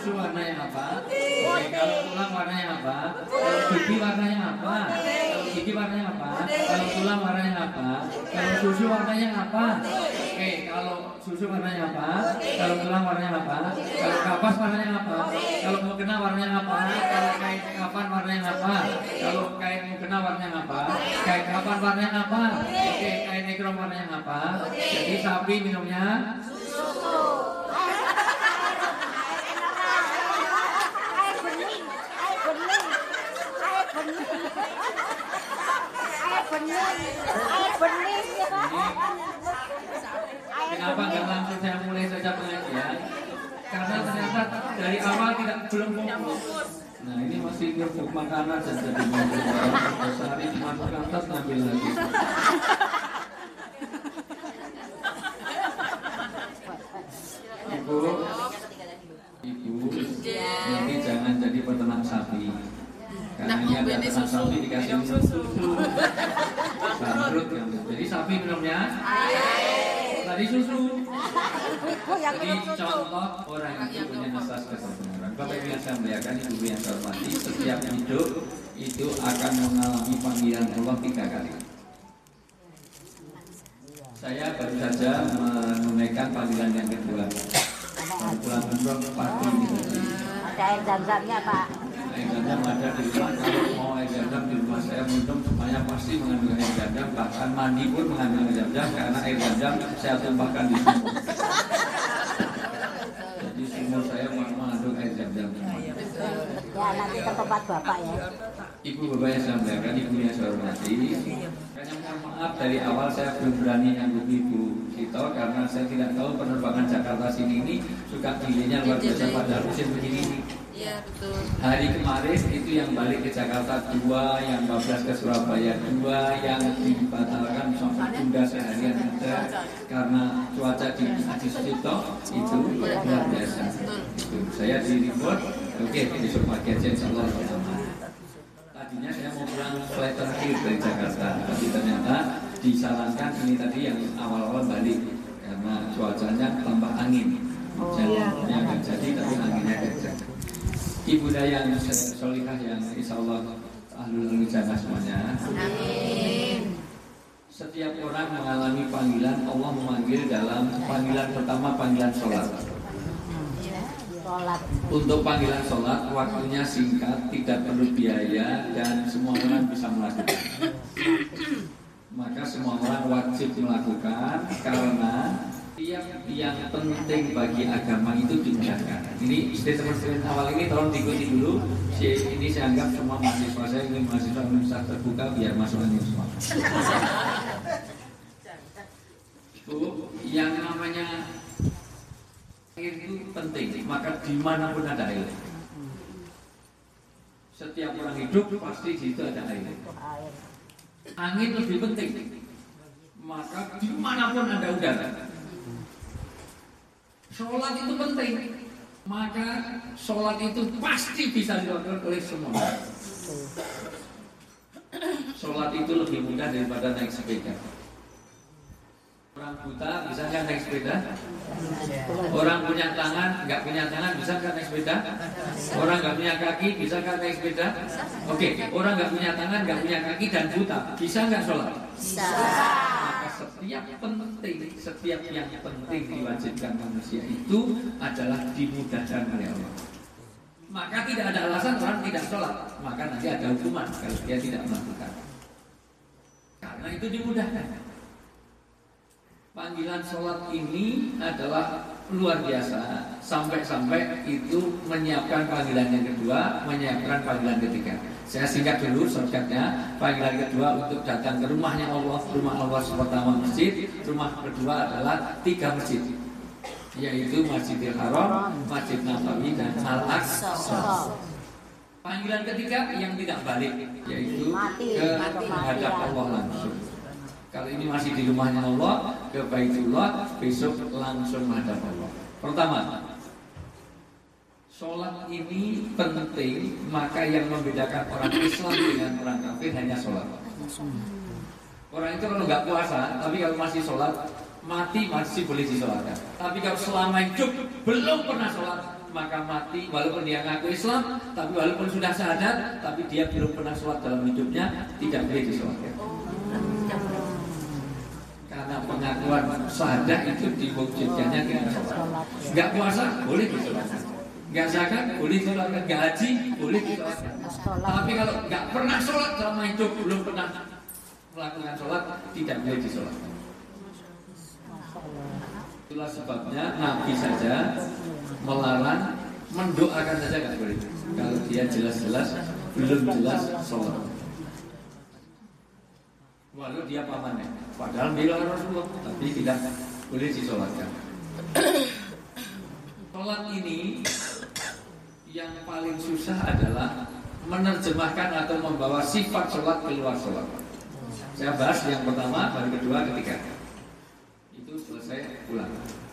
susu warnanya apa? Oke, kalau tulang warnanya apa? Kalau gigi warnanya apa? Kalau gigi warnanya apa? Kalau tulang warnanya apa? Kalau susu warnanya apa? Oke, kalau susu warnanya apa? Kalau tulang warnanya apa? Kalau kapas warnanya apa? Kalau mukena warnanya apa? Kalau kain kapan warnanya apa? Kalau kain mukena warnanya apa? Kain kapan warnanya apa? Oke, kain ekrom warnanya apa? Jadi sapi minumnya kenapa nggak langsung saya mulai saja pengajian? Karena ternyata dari awal belum fokus. Nah ini masih ngebuk makanan dan jadi sehari masuk ke atas ngambil lagi. Ibu, nanti jangan jadi peternak sapi. Karena ini ada peternak sapi dikasih susu. Bangkrut yang jadi sapi minumnya tadi susu. Jadi contoh orang itu punya asas kebenaran. Bapak Ibu yang saya muliakan, Ibu yang saya hormati, setiap hidup itu akan mengalami panggilan Allah 3 kali. Saya baru saja menunaikan panggilan yang kedua. Pulang umroh pagi ini tadi. Ada air zam-zamnya Pak. Air zam-zam ada di rumah. Kalau mau air zam-zam di rumah saya minum semuanya pasti mengandung air zam-zam. Bahkan mandi pun mengandung air zam-zam karena air zam-zam saya tumpahkan di sumur. Jadi sumur saya mengandung air zam-zam. Ya nanti ke tempat Bapak ya. Ibu bapak yang saya muliakan, ibu yang saya hormati. Hanya mohon maaf dari awal saya belum berani nyambut Ibu Sito karena saya tidak tahu penerbangan Jakarta sini ini suka delaynya luar biasa pada musim begini. Iya betul. Hari kemarin itu yang balik ke Jakarta 2, yang 14 ke Surabaya 2, yang dibatalkan sampai tunda seharian ada karena cuaca di Haji Sucipto itu luar biasa. Itu saya di report, oke besok pagi aja insyaallah aman. Tadinya saya mau pulang flight terakhir dari Jakarta, tapi ternyata disarankan ini tadi yang awal-awal balik karena cuacanya tambah angin. Hujannya nggak jadi tapi anginnya kencang. Ibu yang solihah yang insya Allah ahlul jannah semuanya. Amin. Setiap orang mengalami panggilan, Allah memanggil dalam panggilan pertama panggilan sholat. Untuk panggilan sholat waktunya singkat, tidak perlu biaya dan semua orang bisa melakukan. Maka semua orang wajib melakukan karena yang penting bagi agama itu dimudahkan. Ini statement awal ini tolong diikuti dulu. Ini saya anggap semua mahasiswa saya ingin mahasiswa Universitas terbuka biar masuk ini semua. Bu, yang namanya air itu penting, maka dimanapun ada air. Setiap orang hidup pasti di situ ada air. Angin lebih penting, maka dimanapun ada udara. Sholat itu penting, maka sholat itu pasti bisa dilakukan oleh semua. Sholat itu lebih mudah daripada naik sepeda. Orang buta bisa nggak naik sepeda? Orang punya tangan, nggak punya tangan bisa nggak naik sepeda? Orang nggak punya kaki bisa nggak naik sepeda? Oke, orang nggak punya tangan, nggak punya kaki dan buta bisa nggak sholat? Bisa. Maka setiap yang penting diwajibkan manusia itu adalah dimudahkan oleh Allah. Maka tidak ada alasan orang tidak sholat, maka nanti ada hukuman kalau dia tidak melakukan. Karena itu dimudahkan. Panggilan sholat ini adalah luar biasa. Sampai-sampai itu menyiapkan panggilan yang kedua, menyiapkan panggilan ketiga. Saya singkat dulu shortcutnya. Panggilan kedua untuk datang ke rumahnya Allah. Rumah Allah pertama masjid. Rumah kedua adalah 3 masjid, yaitu Masjidil Haram, Masjid Nabawi dan Al-Aqsa. Panggilan ketiga yang tidak balik, yaitu ke menghadap Allah langsung. Kalau ini masih di rumahnya Allah, ke Baitullah, besok langsung menghadap Allah. Pertama, sholat ini penting, maka yang membedakan orang Islam dengan orang kafir hanya sholat. Orang itu kalau nggak puasa, tapi kalau masih sholat, mati masih boleh disolatkan. Tapi kalau selama hidup belum pernah sholat, maka mati walaupun dia ngaku Islam, tapi walaupun sudah syahadat, tapi dia belum pernah sholat dalam hidupnya, tidak boleh disolatkan. Karena pengakuan syahadat itu diwujudkannya dengan sholat. Nggak puasa boleh disolatkan, nggak zakat boleh disolatkan, nggak haji boleh disolatkan. Tapi kalau nggak pernah sholat selama hidup, belum pernah melakukan sholat, tidak boleh disolatkan. Itulah sebabnya Nabi saja melarang mendoakan saja nggak boleh. Kalau dia jelas-jelas belum jelas sholat. Walau dia pamannya, padahal bela Rasulullah, tapi tidak boleh disolatkan. Sholat ini yang paling susah adalah menerjemahkan atau membawa sifat sholat keluar sholat. Saya bahas yang pertama, baru kedua, ketiga. Itu selesai pulang.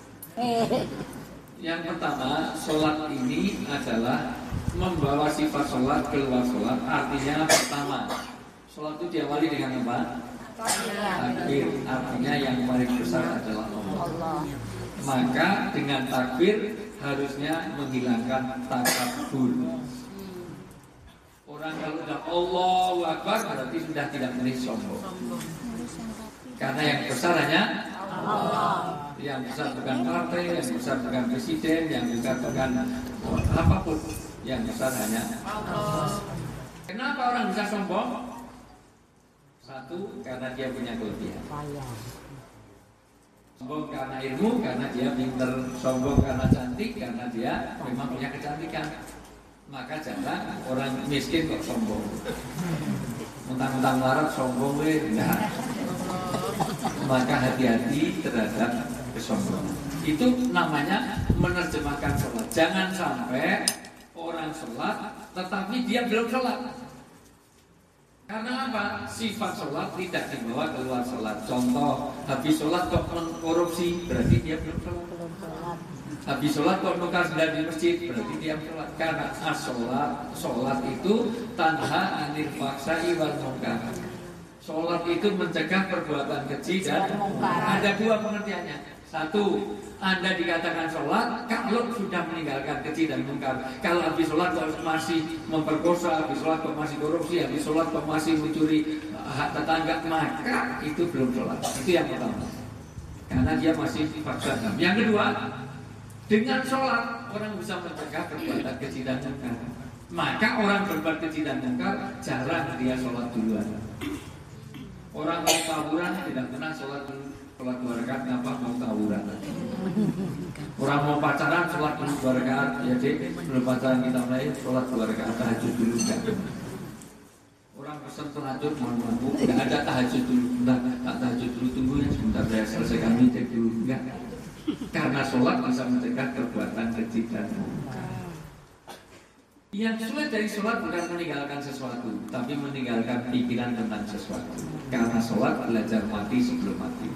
Yang pertama, sholat ini adalah membawa sifat sholat keluar sholat. Artinya pertama, sholat itu diawali dengan apa? Takbir. Artinya yang paling besar adalah Allah. Maka dengan takbir harusnya menghilangkan takabur. Orang kalau sudah Allahu Akbar berarti sudah tidak boleh sombong. Karena yang besar hanya Allah. Yang besar bukan partai, yang besar bukan presiden, yang besar bukan apapun. Yang besar hanya Allah. Kenapa orang bisa sombong? Satu, karena dia punya kelebihan. Sombong karena ilmu, karena dia pinter. Sombong karena cantik, karena dia memang punya kecantikan. Maka jangan orang miskin kok sombong. Mentang-mentang larat sombong, enggak. Maka hati-hati terhadap kesombongan. Itu namanya menerjemahkan sholat. Jangan sampai orang sholat tetapi dia belum sholat. Karena apa? Sifat sholat tidak dibawa keluar sholat. Contoh, habis sholat kok mengkorupsi, berarti dia belum sholat. Habis sholat kok nukar sembilan di masjid, berarti dia sholat. Karena sholat itu tanha anil faksai wal munkar. Sholat itu mencegah perbuatan keji dan mungkar. Ada dua pengertiannya. Satu, Anda dikatakan sholat kalau sudah meninggalkan keji dan mungkar. Kalau habis sholat kok masih memperkosa, habis sholat kok masih korupsi, habis sholat kok masih mencuri hak tetangga, maka itu belum sholat. Itu yang pertama. Karena dia masih faksa. Yang kedua, dengan sholat orang bisa mencegah perbuatan keji dan mungkar. Maka orang berbuat keji dan mungkar jarang dia sholat duluan. Orang mau tawuran tidak pernah sholat 2 rakaat, ngapa mau tawuran? Orang mau pacaran sholat 2 rakaat, ya deh, belum pacaran kita mulai sholat 2 rakaat tahajud dulu enggak? Orang pesan tahajud mohon mampu, enggak ada tahajud dulu, enggak tahajud dulu, tunggu ya sebentar saya selesaikan meeting dulu, enggak? Karena sholat bisa mencegah perbuatan keji dan mungkar. Yang sulit dari sholat bukan meninggalkan sesuatu, tapi meninggalkan pikiran tentang sesuatu. Karena sholat belajar mati sebelum mati.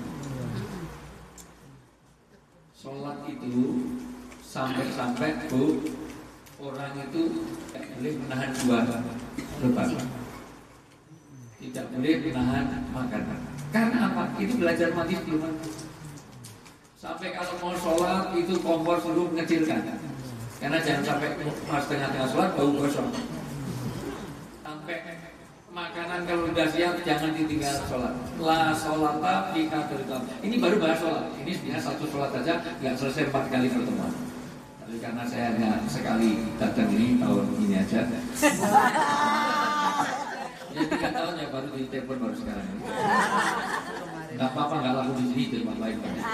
Sholat itu sampai-sampai orang itu tidak boleh menahan dua lebar, tidak boleh menahan makanan. Karena apa? Itu belajar mati sebelum mati. Sampai kalau mau sholat itu kompor suruh mengecilkan. Karena jangan sampai pas tengah-tengah sholat bau gosong. Sampai makanan kalau sudah siap jangan ditinggal sholat. La sholata fi qadriha. Ini baru bahas sholat. Ini sebenarnya satu sholat saja nggak selesai 4 kali pertemuan. Tapi karena saya hanya sekali datang ini tahun ini aja. Ya 3 tahun ya baru di telepon baru sekarang. Nggak apa-apa nggak laku di sini di tempat lain.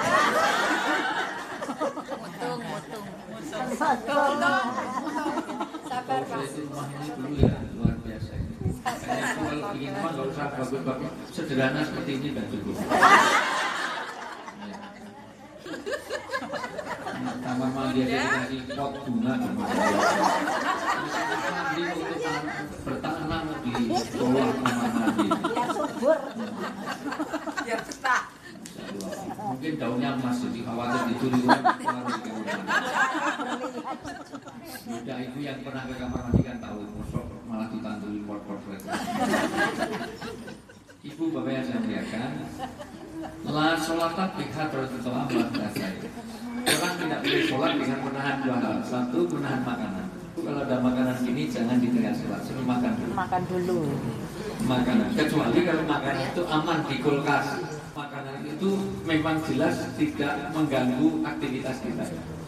Sabar Pak. Rumah ini dulu ya luar biasa. Kayaknya kalau ingin rumah nggak usah bagus-bagus, sederhana seperti ini dan cukup. Kamar mandi aja dikasih pot bunga. Mandi untuk bertanam di bawah kamar mandi. Biar subur. Biar cetak. Mungkin daunnya emas jadi khawatir dicuri orang. Muda ibu yang pernah ke kamar mandi kan tahu, mosok malah ditanduri pot-pot lagi. Ibu bapak yang saya muliakan, la sholata bi hadratillah wa saya. orang tidak boleh sholat dengan menahan dua hal. Satu, menahan makanan. Kalau ada makanan gini jangan ditinggal sholat, suruh makan dulu. Makan dulu. Makanan, kecuali kalau makanan itu aman di kulkas. Makanan itu memang jelas tidak mengganggu aktivitas kita.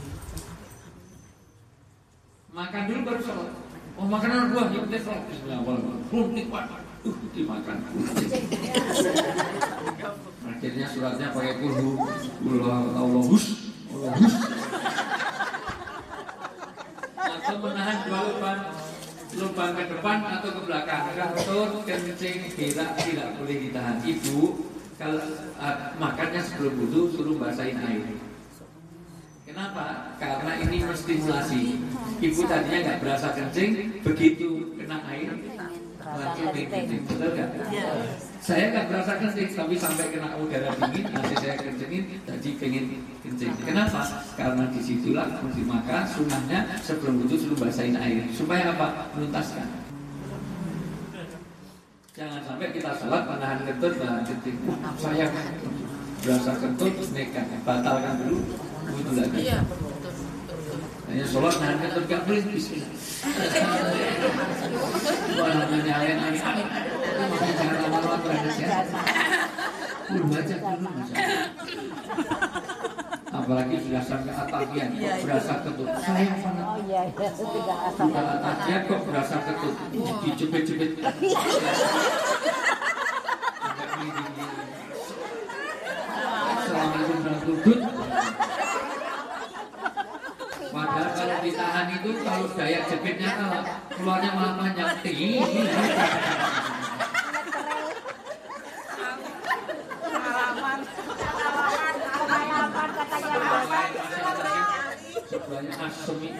Makan dulu baru sholat. Oh, makanan buah yang penting sholat. Bismillahirrahmanirrahim. Nikmat. Dimakan. Akhirnya suratnya pakai kulhu. Allahus. Atau menahan dua lubang ke depan atau ke belakang. Ratus, kencing, berak tidak boleh ditahan. Ibu kalau makannya sebelum wudu suruh basahin air. Kenapa? Karena ini menstimulasi. Ibu tadinya nggak berasa kencing, begitu kena air langsung kencing, betul nggak? Saya nggak berasa kencing, tapi sampai kena udara dingin, masih saya kencingin, jadi pengen kencing. Kenapa? Karena disitulah mesti makan. Sunnahnya sebelum wudu suruh basahin air. Supaya apa? Menuntaskan. Jangan sampai kita sholat menahan kentut, menahan kencing. Saya berasa kentut, nekat, batalkan dulu. Wudu lagi. Iya. Hanya sholat nahan kentut gak boleh. Bismillah. Namanya alien. Jangan lama-lama berada ya. Baca dulu. Apalagi sudah sampai atakian kok berasa ketut. Saya Oh iya, tidak asal. sudah atakian kok berasa ketut. Dicubit-cubit. Assalamualaikum warahmatullahi. Padahal kalau ditahan itu kalau daya jepitnya kalah, keluarnya malah panjang. Pengalaman katanya Bapak. Sebelahnya asem itu.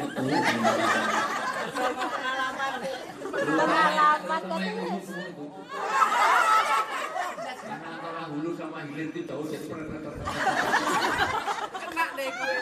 Pengalaman Karena antara hulu sama hilir itu jauh jadi Kena deh gue.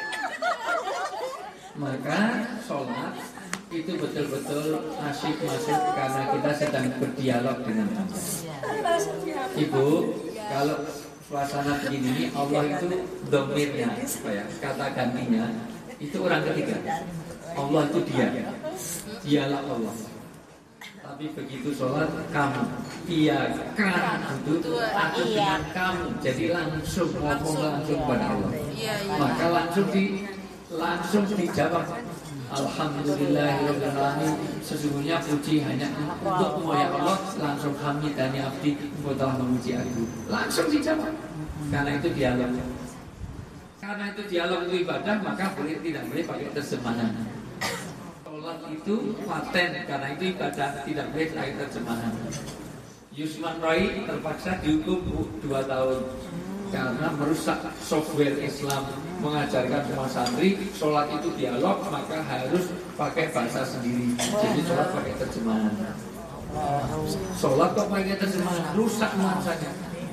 Maka sholat itu betul-betul asyik masuk karena kita sedang berdialog dengan Allah. Ibu, kalau suasana begini Allah itu domirnya, kata gantinya itu orang ketiga. Allah itu dialah Allah. Tapi begitu sholat kamu, iya kan itu aku dengan kamu, jadi langsung ngomong langsung pada Allah. Maka langsung dijawab. Alhamdulillahirobbilalamin. Sesungguhnya puji hanya untukmu ya Allah. Langsung hamidani abdi, engkau telah memuji aku. Langsung dijawab. Karena itu dialog. Karena itu dialog itu ibadah, maka tidak boleh pakai terjemahan. Sholat itu paten, karena itu ibadah, tidak boleh pakai terjemahan. Yusman Roy terpaksa dihukum 2 tahun karena merusak software Islam, mengajarkan semua santri sholat itu dialog, maka harus pakai bahasa sendiri. Jadi sholat pakai terjemahan. Sholat kok pakai terjemahan, rusak nuansanya.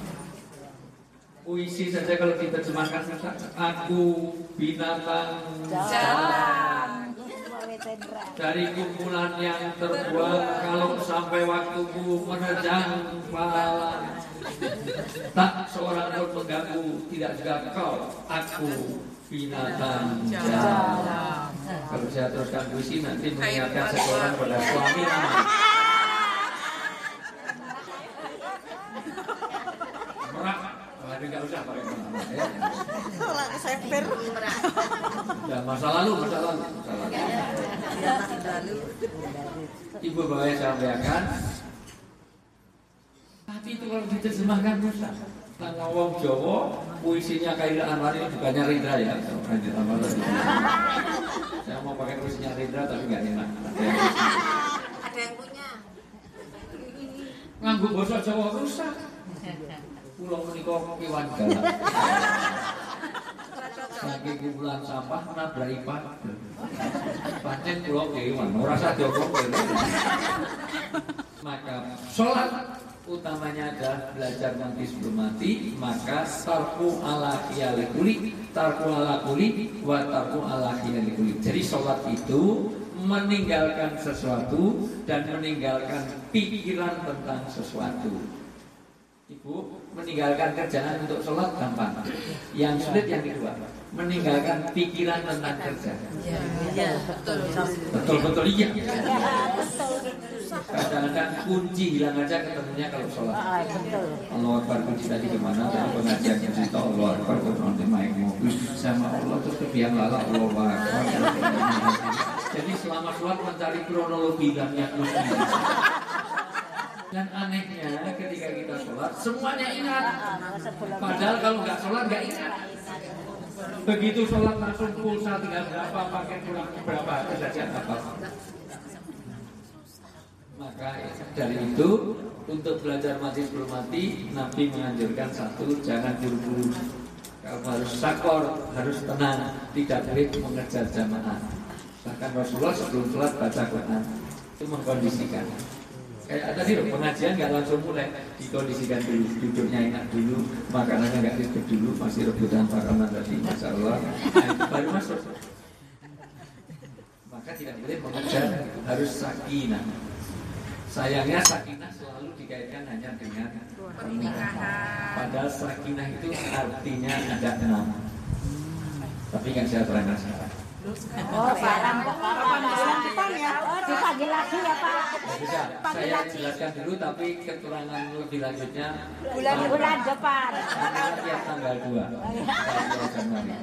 Puisi saja kalau diterjemahkan rusak. Aku binatang jalan dari kumpulan yang terbuang, kalau sampai waktuku menerjang pala, tak seorang pun mengganggu, tidak juga kau. Aku binatang jalan. Kalau saya teruskan puisi nanti mengingatkan seseorang pada suami nama. Merak, tapi nggak usah pakai nama ya. Seper. Ya, masa lalu. Ibu bapak saya sampaikan. Tapi itu kalau diterjemahkan rusak. Nah, wong Jawa puisinya Khairil Anwar ini bukannya Rindra ya. Saya mau pakai puisinya Rindra tapi nggak enak. Ada yang punya. Nganggo basa Jawa rusak. Pulau menika kewan galak. Saking kumpulan sampah nabrak ipat. Pancen pulau kewan ora sadya kok. Maka sholat utamanya adalah belajar nanti sebelum mati. Maka tarku ala khiyali wa tarku ala khiyali. Jadi sholat itu meninggalkan sesuatu dan meninggalkan pikiran tentang sesuatu. Ibu, meninggalkan kerjaan untuk sholat gampang. Yang sulit yang kedua, meninggalkan pikiran tentang kerja. Iya, betul. Betul-betul iya. Kadang-kadang kunci hilang aja ketemunya kalau sholat. Allah Akbar, kunci tadi kemana? Tadi pengajian kunci tau Allah Akbar, terus nanti main mobil sama Allah, terus kebiang lala Allah Akbar. Jadi selama sholat mencari kronologi hilangnya kunci. Dan anehnya ketika kita sholat semuanya ingat. Padahal kalau nggak sholat nggak ingat. Begitu sholat langsung pulsa tinggal berapa, pakai kurang berapa, saja apa. Maka dari itu untuk belajar mati sebelum mati, Nabi menganjurkan satu, jangan buru-buru. Kalau harus sakor, harus tenang, tidak boleh mengejar jamaah. Bahkan Rasulullah sebelum sholat baca Quran, itu mengkondisikan. Kayak tadi loh, pengajian nggak langsung mulai, dikondisikan dulu, duduknya enak dulu, makanannya nggak ribet dulu, masih rebutan makanan tadi, masya Allah, nah, itu baru masuk. Maka tidak boleh mengejar, harus sakinah. Sayangnya sakinah selalu dikaitkan hanya dengan pernikahan. Padahal sakinah itu artinya ada 6. Tapi kan saya terangkan sekarang. Oh, barang depan ya. Dipanggil lagi ya Pak. Bisa. Saya jelaskan dulu, tapi keterangan lebih lanjutnya Bulan depan. tiap tanggal 2 Januari.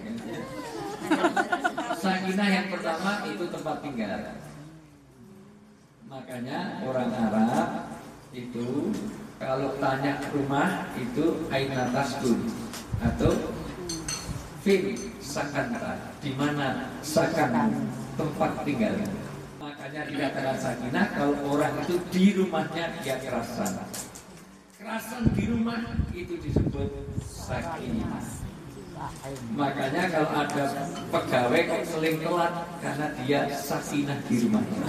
Sakinah yang pertama itu tempat tinggal. Makanya orang Arab itu kalau tanya rumah itu aina taskun atau fil sakanta, di mana sakan tempat tinggal. Makanya dikatakan sakinah kalau orang itu di rumahnya dia kerasan. Kerasan di rumah itu disebut sakinah. Makanya kalau ada pegawai kok seling telat karena dia sakinah di rumahnya.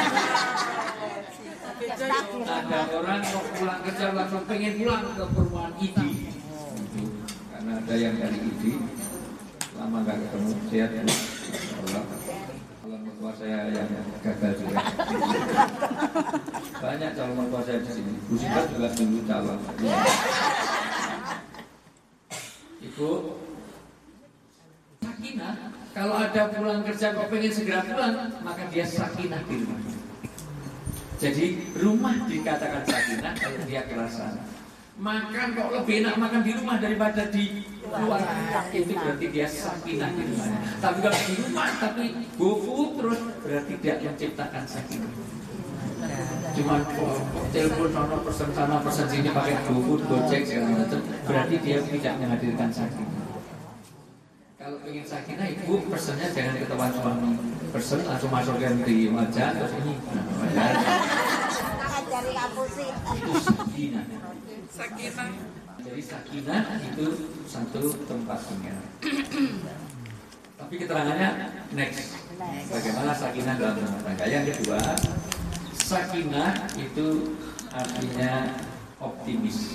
Ada orang kok pulang kerja langsung pengen pulang ke perumahan ID, karena ada yang dari ID lama nggak ketemu, sehat ya. Kalau mertua saya yang gagal juga. Banyak calon mertua saya di sini. Bu Sita juga dulu calon. Ibu sakinah, kalau ada pulang kerja kok pengen segera pulang, maka dia sakinah di rumah. Jadi rumah dikatakan sakinah kalau dia kerasan. Makan kok lebih enak makan di rumah daripada di luar, itu berarti dia sakinah di rumah. Tapi kalau di rumah tapi GoFood terus, berarti dia menciptakan sakinah. Cuman telepon sono pesan sana pesan sini pakai GoFood, Gojek segala macam, berarti dia tidak menghadirkan sakinah. Kalau ingin sakinah, ibu pesannya jangan ketahuan suami. Pesen langsung masukkan di wajah terus ini. Cari kapusin. Itu sakinah. Sakinah. Jadi sakinah itu satu tempat tinggal. Tapi keterangannya next. Bagaimana sakinah dalam rumah tangga? Yang kedua, sakinah itu artinya optimis.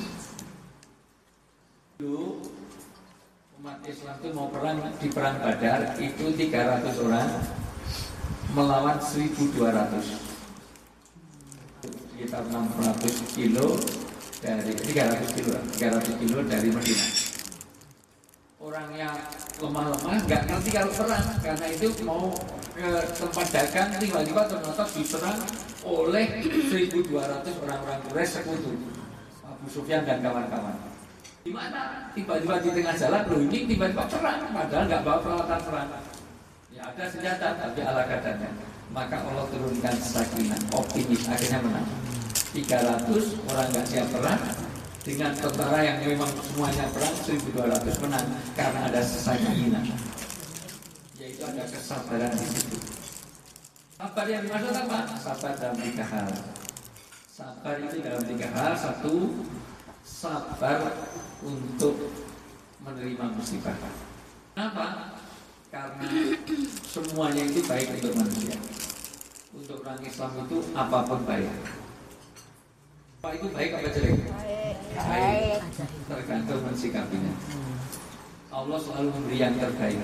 Dulu umat Islam itu mau perang di perang Badar itu 300 orang melawan 1.200, sekitar 600 kilo dari 300 kilo dari Madinah. Orangnya lemah-lemah, nggak ngerti kalau perang, karena itu mau ke tempat dagang, tiba-tiba ternyata diserang oleh 1.200 orang-orang Quraisy sekutu, Abu Sufyan dan kawan-kawan. Di mana tiba-tiba di tengah jalan, loh ini tiba-tiba serang, padahal nggak bawa peralatan perang. Ya ada senjata, tapi ala kadarnya. Maka Allah turunkan sakinah, optimis, akhirnya menang. 300 orang nggak siap perang dengan tentara yang memang semuanya perang, 1.200 menang karena ada sakinah, yaitu ada kesabaran di situ. Sabar yang dimaksud apa? Sabar dalam 3 hal. Sabar itu dalam 3 hal. Satu, sabar untuk menerima musibah. Kenapa? Karena semuanya itu baik untuk manusia. Untuk orang Islam itu apapun baik. Apa itu baik apa jelek? Baik. Tergantung mensikapinya. Allah selalu memberi yang terbaik.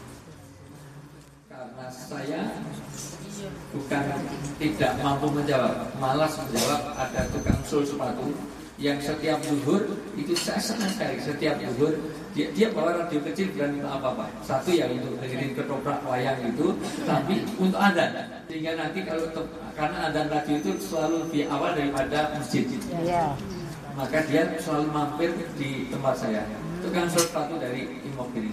Karena saya bukan tidak mampu menjawab, malas menjawab. Ada tukang sul sepatu yang setiap zuhur itu saya senang sekali. Setiap zuhur dia bawa radio kecil dan apa-apa. Satu ya untuk dengerin ketoprak wayang itu, tapi untuk adzan. Sehingga nanti karena adzan radio itu selalu lebih awal daripada masjid. Iya. Maka dia selalu mampir di tempat saya. Tukang sepatu dari Immobil.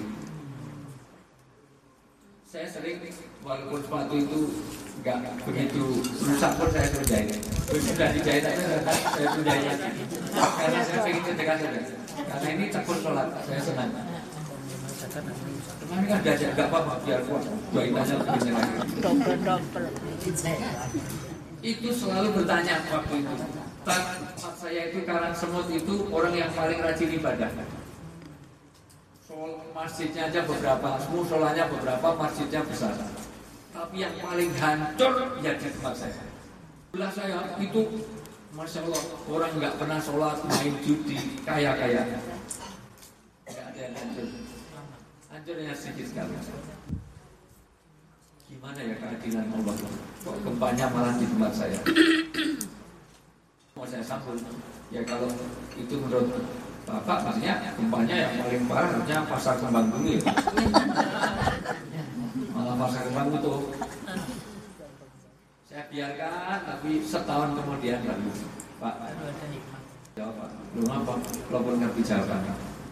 Saya sering walaupun sepatu itu enggak begitu rusak pun saya suruh jahit. Sudah dijahit saya suruh jahit lagi. Karena saya ingin sedekah saja. Karena ini tekun sholat, saya senang. Ini kan diajak, enggak apa-apa, biar kuat. Jahitannya begini lagi. Itu selalu bertanya waktu itu. Tempat saya itu Karang Semut itu orang yang paling rajin ibadah. Masjidnya aja beberapa, musolanya beberapa, masjidnya besar. Tapi yang paling hancur ya di tempat saya. Sebelah saya itu, masya Allah, orang nggak pernah sholat, main judi, kaya-kaya. Nggak ada yang hancur. Hancurnya sedikit sekali. Gimana ya keadilan Allah? Kok gempanya malah di tempat saya? Mau saya sambung. Ya kalau itu menurut Bapak, maksudnya gempanya yang paling parah harusnya Pasar Kembang dulu ya. Malah Pasar Kembang itu saya biarkan, tapi setahun kemudian lalu Pak jawab Pak, belum apa, walaupun ngerti jawabannya.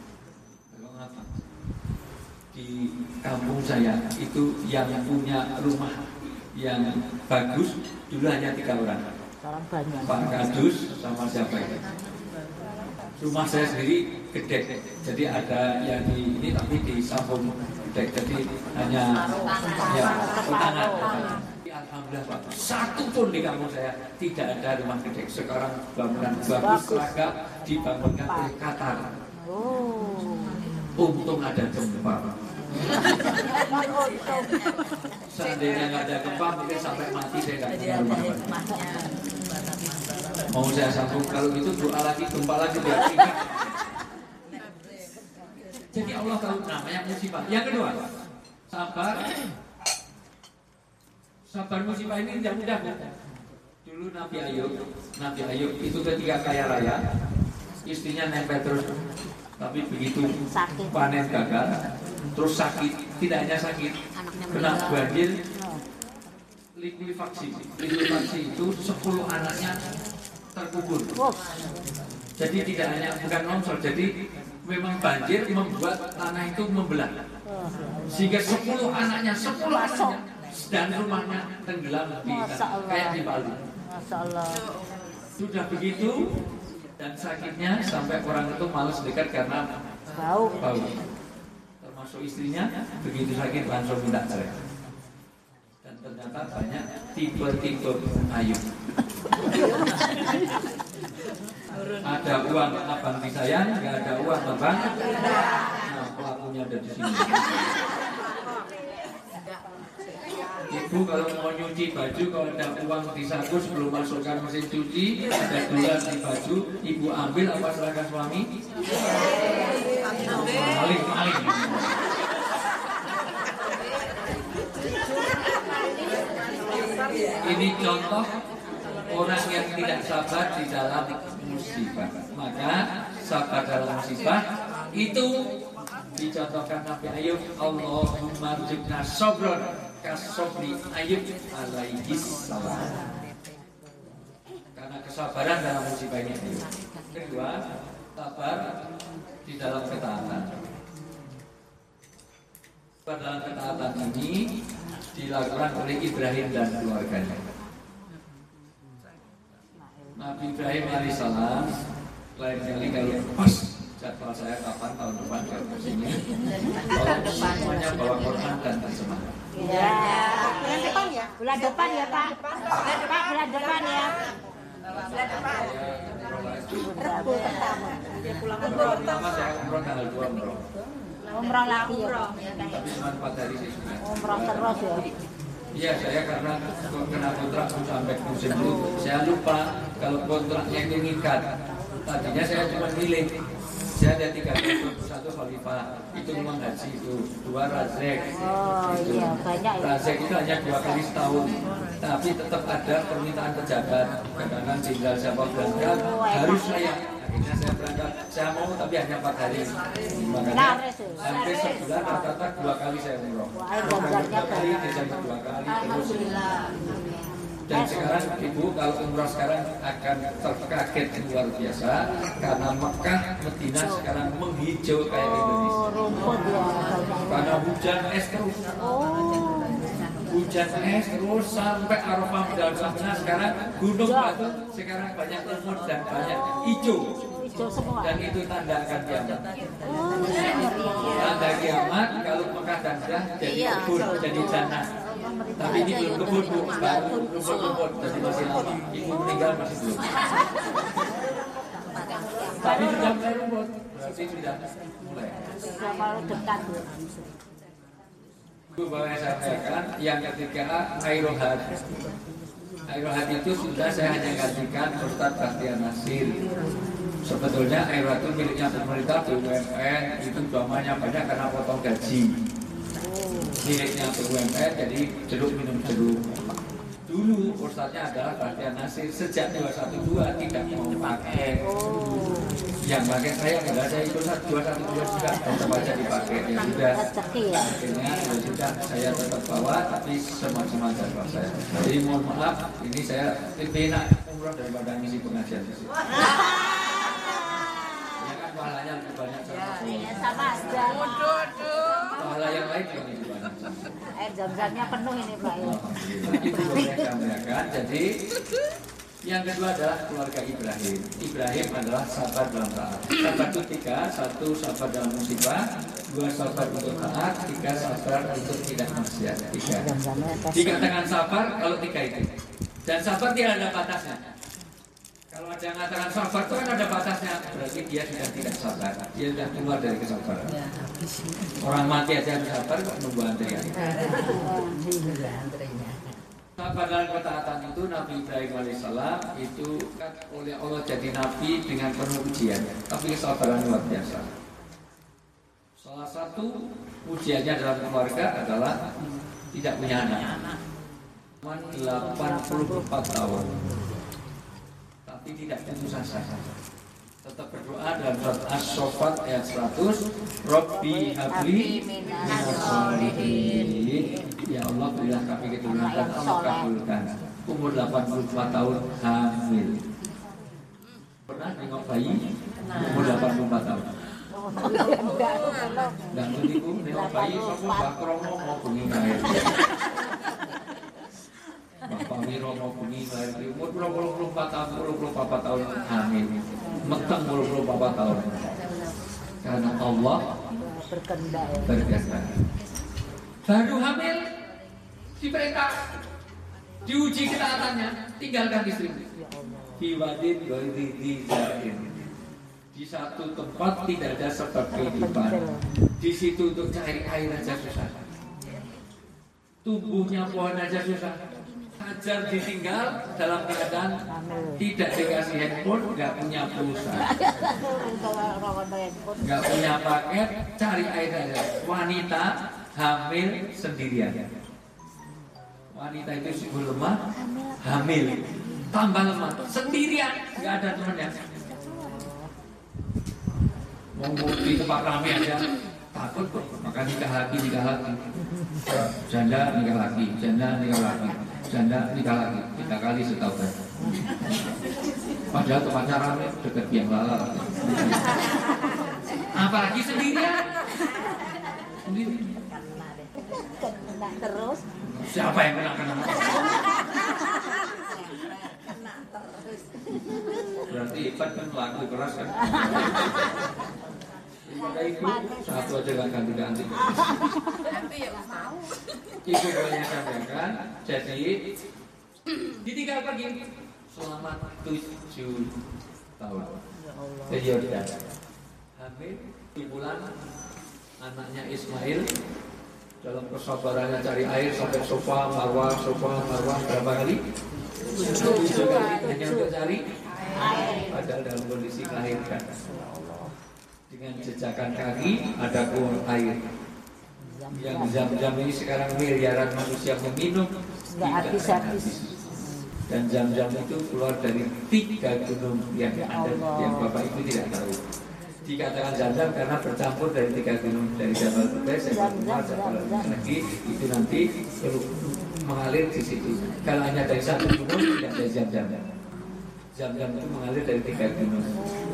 Di kampung saya itu yang punya rumah yang bagus dulu hanya 3 orang. Pak Kadus sama siapa itu? Rumah saya sendiri gede, jadi ada yang di ini tapi di samping gede, jadi hanya ya utangan. Alhamdulillah Pak, satu pun di kampung saya tidak ada rumah gede. Sekarang bangunan bagus, seragam dibangunkan oleh Qatar. Untung ada gempa. Seandainya nggak ada gempa, mungkin sampai mati saya nggak punya rumah. Mau saya sambung, kalau gitu doa lagi, gempa lagi biar ingat. Jadi Allah tahu namanya musibah. Yang kedua, sabar. Sabar musibah ini tidak mudah. Dulu Nabi Ayub itu ketika kaya raya, istrinya nempel terus. Tapi begitu panen gagal, terus sakit. Tidak hanya sakit, kena banjir. Likuifaksi itu 10 anaknya terkubur. Jadi tidak hanya bukan longsor, jadi memang banjir membuat tanah itu membelah. Sehingga 10 anaknya dan rumahnya tenggelam kayak di Palu. Sudah begitu dan sakitnya sampai orang itu malas dekat karena bau. Termasuk istrinya begitu sakit langsung minta cerai. Ternyata banyak tipe-tipe Ayub. Ada uang abang disayang, nggak ada uang abang. Nah, pelakunya ada di sini. Ibu kalau mau nyuci baju, kalau ada uang di saku sebelum masukkan mesin cuci, ada dolar di baju, ibu ambil apa serahkan suami? Maling. Ini contoh orang yang tidak sabar di dalam musibah. Maka sabar dalam musibah itu dicontohkan Nabi Ayub. Allahumma rzuqna sabran kasobri Ayub alaihi salam. Karena kesabaran dalam musibah ini. Kedua, sabar di dalam ketaatan. Dalam ketaatan ini dilakukan oleh Ibrahim dan keluarganya. Nabi Ibrahim alaihissalam lain kali kalau pas jadwal saya kapan tahun depan ke sini, tolong semuanya bawa Quran dan terjemah. Ya. Bulan depan ya? Bulan depan ya Pak. Pak bulan depan ya. Rabu pertama. Dia pulang umroh. Pertama saya umroh tanggal 2 umroh. Umroh lagi ya. Tapi cuma 4 hari sih. Umroh terus ya. Iya, saya karena kena kontrak sampai musim itu, saya lupa kalau kontraknya itu ngikat. Tadinya saya cuma milih Saya ada 3 khalifah, 1 khalifah itu memang haji itu, 2 razek. Oh iya, banyak ya. Razek itu hanya 2 kali setahun, tapi tetap ada permintaan pejabat. Kadang-kadang tinggal siapa berangkat harus saya. Akhirnya saya berangkat, saya mau tapi hanya 4 hari. Makanya hampir sebulan rata-rata 2 kali saya umroh. 2 kali, Desember 2 kali, terus. Dan sekarang Ibu kalau umroh sekarang akan terkaget luar biasa karena Mekah, Madinah sekarang menghijau kayak Indonesia. Rumput ya. Karena hujan es terus. Hujan es terus sampai Arafah dan sana sekarang gunung batu sekarang banyak lumut dan banyak hijau. Hijau semua. Dan itu tanda akan kiamat. Tanda kiamat kalau Mekah dan Madinah jadi kebun, jadi jannah. Tapi ini belum kebun, baru rumput-rumput, jadi masih lama. Ibu meninggal masih belum. Tapi sudah mulai rumput, berarti sudah mulai. Sudah mau dekat. Ibu boleh saya sampaikan yang ketiga Airohat. Airohat itu sudah saya hanya gantikan Ustadz Bastian Nasir. Sebetulnya Airohat itu miliknya pemerintah BUMN, itu namanya banyak karena potong gaji. Miliknya BUMN jadi jeruk minum jeruk. Dulu Ustadznya adalah Bastian Nasir, sejak 212 tidak mau pakai. Yang pakai saya enggak, saya ikut 212 juga tetap aja dipakai. Ya sudah, akhirnya ya sudah saya tetap bawa tapi semacam jadwal saya. Jadi mohon maaf, ini saya lebih enak umroh daripada ngisi pengajian. Ya kan pahalanya lebih banyak Sama aja. pahala yang lain juga lebih banyak. Air zam-zamnya penuh ini Pak. Itu boleh sampaikan. Jadi yang kedua adalah keluarga Ibrahim. Ibrahim adalah sahabat dalam taat. Sahabat itu 3, 1 sahabat dalam musibah, 2 sahabat untuk taat, 3 sahabat untuk tidak maksiat. 3. Dikatakan sabar kalau 3 itu. Dan sabar tidak ada batasnya. Kalau ada yang mengatakan sabar itu kan ada batasnya, berarti dia sudah tidak sabar. Dia sudah keluar dari kesabaran. Orang mati aja harus sabar kok nunggu antrian. Sabar dalam ketaatan itu Nabi Ibrahim alaihissalam itu kan oleh Allah jadi nabi dengan penuh ujian, tapi kesabaran luar biasa. Salah satu ujiannya dalam keluarga adalah tidak punya anak. 84 tahun, tapi tidak putus asa. Tetap berdoa dalam surat As-Saffat ayat 100, Rabbi habli minas sholihin. Ya Allah berilah kami keturunan dan Allah kabulkan. Umur 84 tahun hamil. Pernah nengok bayi umur 84 tahun? Dan tadiku nengok bayi sama Mbak Kromo mau bunyi lahir. Bapak Wiro mau bunyi lahir di umur 24 tahun hamil. Meteng 24 tahun. Karena Allah berkehendak. Baru hamil diperintah, diuji ketaatannya, tinggalkan istri. Hiwadin ghairi zain. Di satu tempat tidak ada sebab kehidupan. Di situ untuk cari air aja susah. Tumbuhnya pohon aja susah. Hajar ditinggal dalam keadaan tidak dikasih handphone, nggak punya pulsa, nggak punya paket, cari air aja. Wanita hamil sendirian. Wanita itu sungguh lemah, hamil, tambah lemah, sendirian, nggak ada temannya. Mau di tempat ramai aja takut kok, maka nikah lagi, janda nikah lagi, janda nikah lagi, 3 kali setahun. Padahal pacaran deket biang lala. Apalagi sendirian. Kena terus. Siapa yang kena? Berarti Ipan kan laku keras kan? Pada itu satu aja gak ganti-ganti. Itu boleh sampaikan. Jadi ditinggal pergi selama 7 tahun. Jadi udah hamil 7 bulan, anaknya Ismail dalam kesabarannya cari air sampai sofa marwah berapa kali? 7 kali hanya untuk cari air. Padahal dalam kondisi melahirkan. dengan jejakan kaki ada keluar air. Yang Zam-Zam ini sekarang miliaran manusia meminum nggak habis-habis. Dan Zam-Zam itu keluar dari 3 gunung yang ada, yang Bapak Ibu tidak tahu. Dikatakan Zam-Zam karena bercampur dari 3 gunung, dari Jabal Qubais, Jabal lagi itu nanti mengalir di situ. Kalau hanya dari 1 gunung tidak ada Zam-Zam. Zam-Zam itu mengalir dari 3 gunung.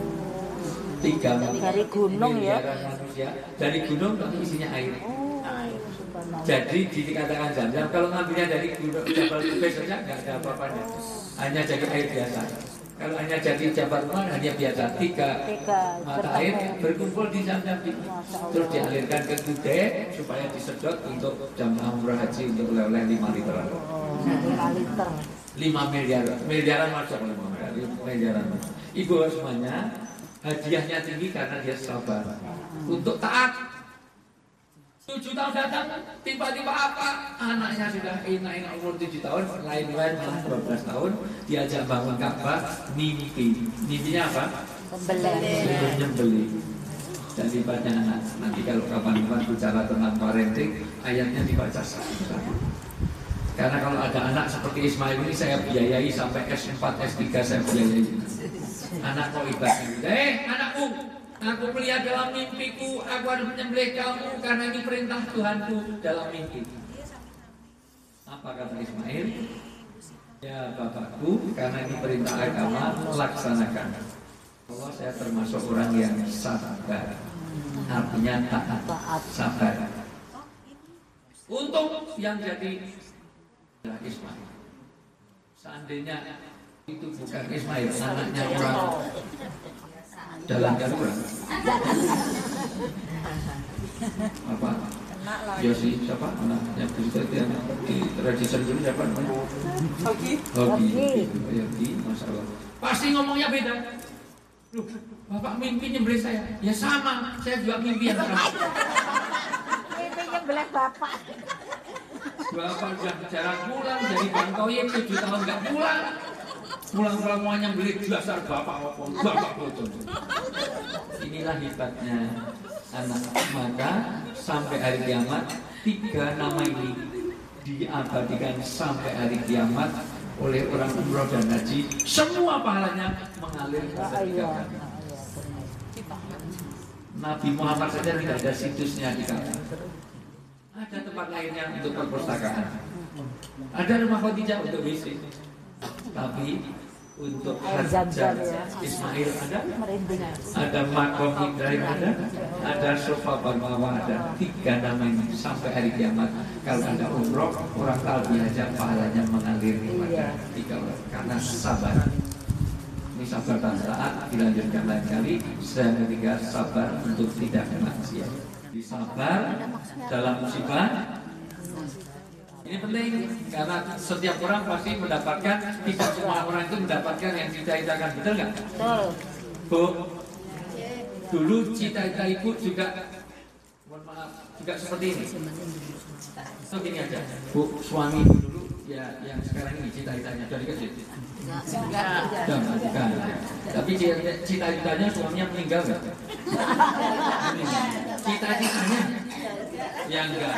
3 dari gunung ya. Manusia dari gunung tapi isinya air. Jadi dikatakan Zam-Zam kalau ngambilnya dari gunung Jabal Qubais saja nggak ada apa-apanya, hanya jadi air biasa. Kalau hanya jadi Jabal Qubais hanya biasa 3 mata air berkumpul di Zam-Zam itu, terus dialirkan ke Kude supaya disedot untuk jamaah umrah haji untuk oleh-oleh 5 liter. 5 liter. 5 miliaran macam 5 miliaran. Ibu semuanya hadiahnya tinggi karena dia sabar untuk taat. 7 tahun datang, tiba-tiba apa? Anaknya sudah enak-enak umur 7 tahun, lain-lain 12 tahun, diajak bangun Ka'bah, mimpi. Mimpinya apa? Menyembelih. Dan hebatnya anak. Nanti kalau kapan-kapan bicara tentang parenting, ayatnya dibaca satu-satu. Karena kalau ada anak seperti Ismail ini saya biayai sampai S4, S3 saya biayai. Anak kok ibadah. Anakku, aku melihat dalam mimpiku, aku harus menyembelih kamu karena ini perintah Tuhanku dalam mimpi. Apa kata Ismail? Ya Bapakku, karena ini perintah agama, laksanakan. Allah, saya termasuk orang yang sabar. Artinya taat, sabar. Untuk yang jadi Ismail. Seandainya itu bukan Ismail, anaknya orang dalam darurat. Apa? Yosi siapa? Anaknya berita yang di tradisi dulu siapa namanya? Hoki, masalah. Pasti ngomongnya beda. Loh, Bapak mimpi nyembelih saya. Ya sama, saya juga mimpi yang sama. Mimpi nyembelih Bapak. Bapak sudah jarang pulang dari Bang Toyib 7 tahun nggak pulang. Pulang-pulang mau nyembelih dasar Bapak bocor. Inilah hebatnya anak. Maka sampai hari kiamat 3 nama ini diabadikan sampai hari kiamat oleh orang umroh dan haji. Semua pahalanya mengalir ke 3 kali. Nabi Muhammad saja tidak ada situsnya di Ka'bah. Ada tempat lainnya untuk perpustakaan. Ada rumah Khadijah untuk WC. Tapi untuk Hajar Ismail ada Makom Ibrahim ada Sofa Barmawa ada 3 nama ini sampai hari kiamat. Kalau ada umroh orang talbiyah aja pahalanya mengalir kepada 3 orang karena sabar. Ini sabar dan taat dilanjutkan lain kali. Saya ketiga sabar untuk tidak maksiat. Disabar dalam musibah. Ini penting karena setiap orang pasti mendapatkan, tidak semua orang itu mendapatkan yang cita-citakan, betul nggak? Betul. Bu, dulu cita-cita ibu juga, mohon maaf, juga seperti ini. So gini aja, Bu, suami ibu dulu ya yang sekarang ini cita-citanya dari kecil. Bukan. Tapi cita-citanya suaminya meninggal nggak? Cita-citanya ya enggak.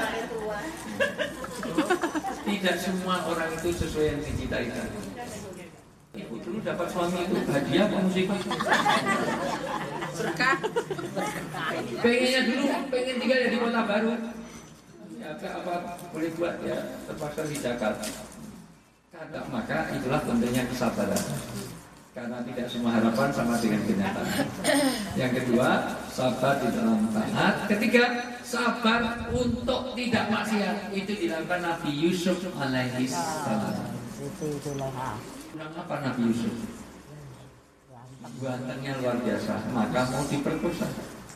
Tidak semua orang itu sesuai yang dicita-cita. Ibu dulu dapat suami itu hadiah apa musibah? Berkah. Pengennya dulu pengen tinggal di kota baru. Ya apa boleh buat ya terpaksa di Jakarta. Maka itulah pentingnya kesabaran. Karena tidak semua harapan sama dengan kenyataan. Yang kedua, sabar di dalam taat. Ketiga, sabar untuk tidak maksiat. Itu dilakukan Nabi Yusuf alaihi salam. Kenapa Nabi Yusuf? Gantengnya luar biasa, maka mau diperkosa.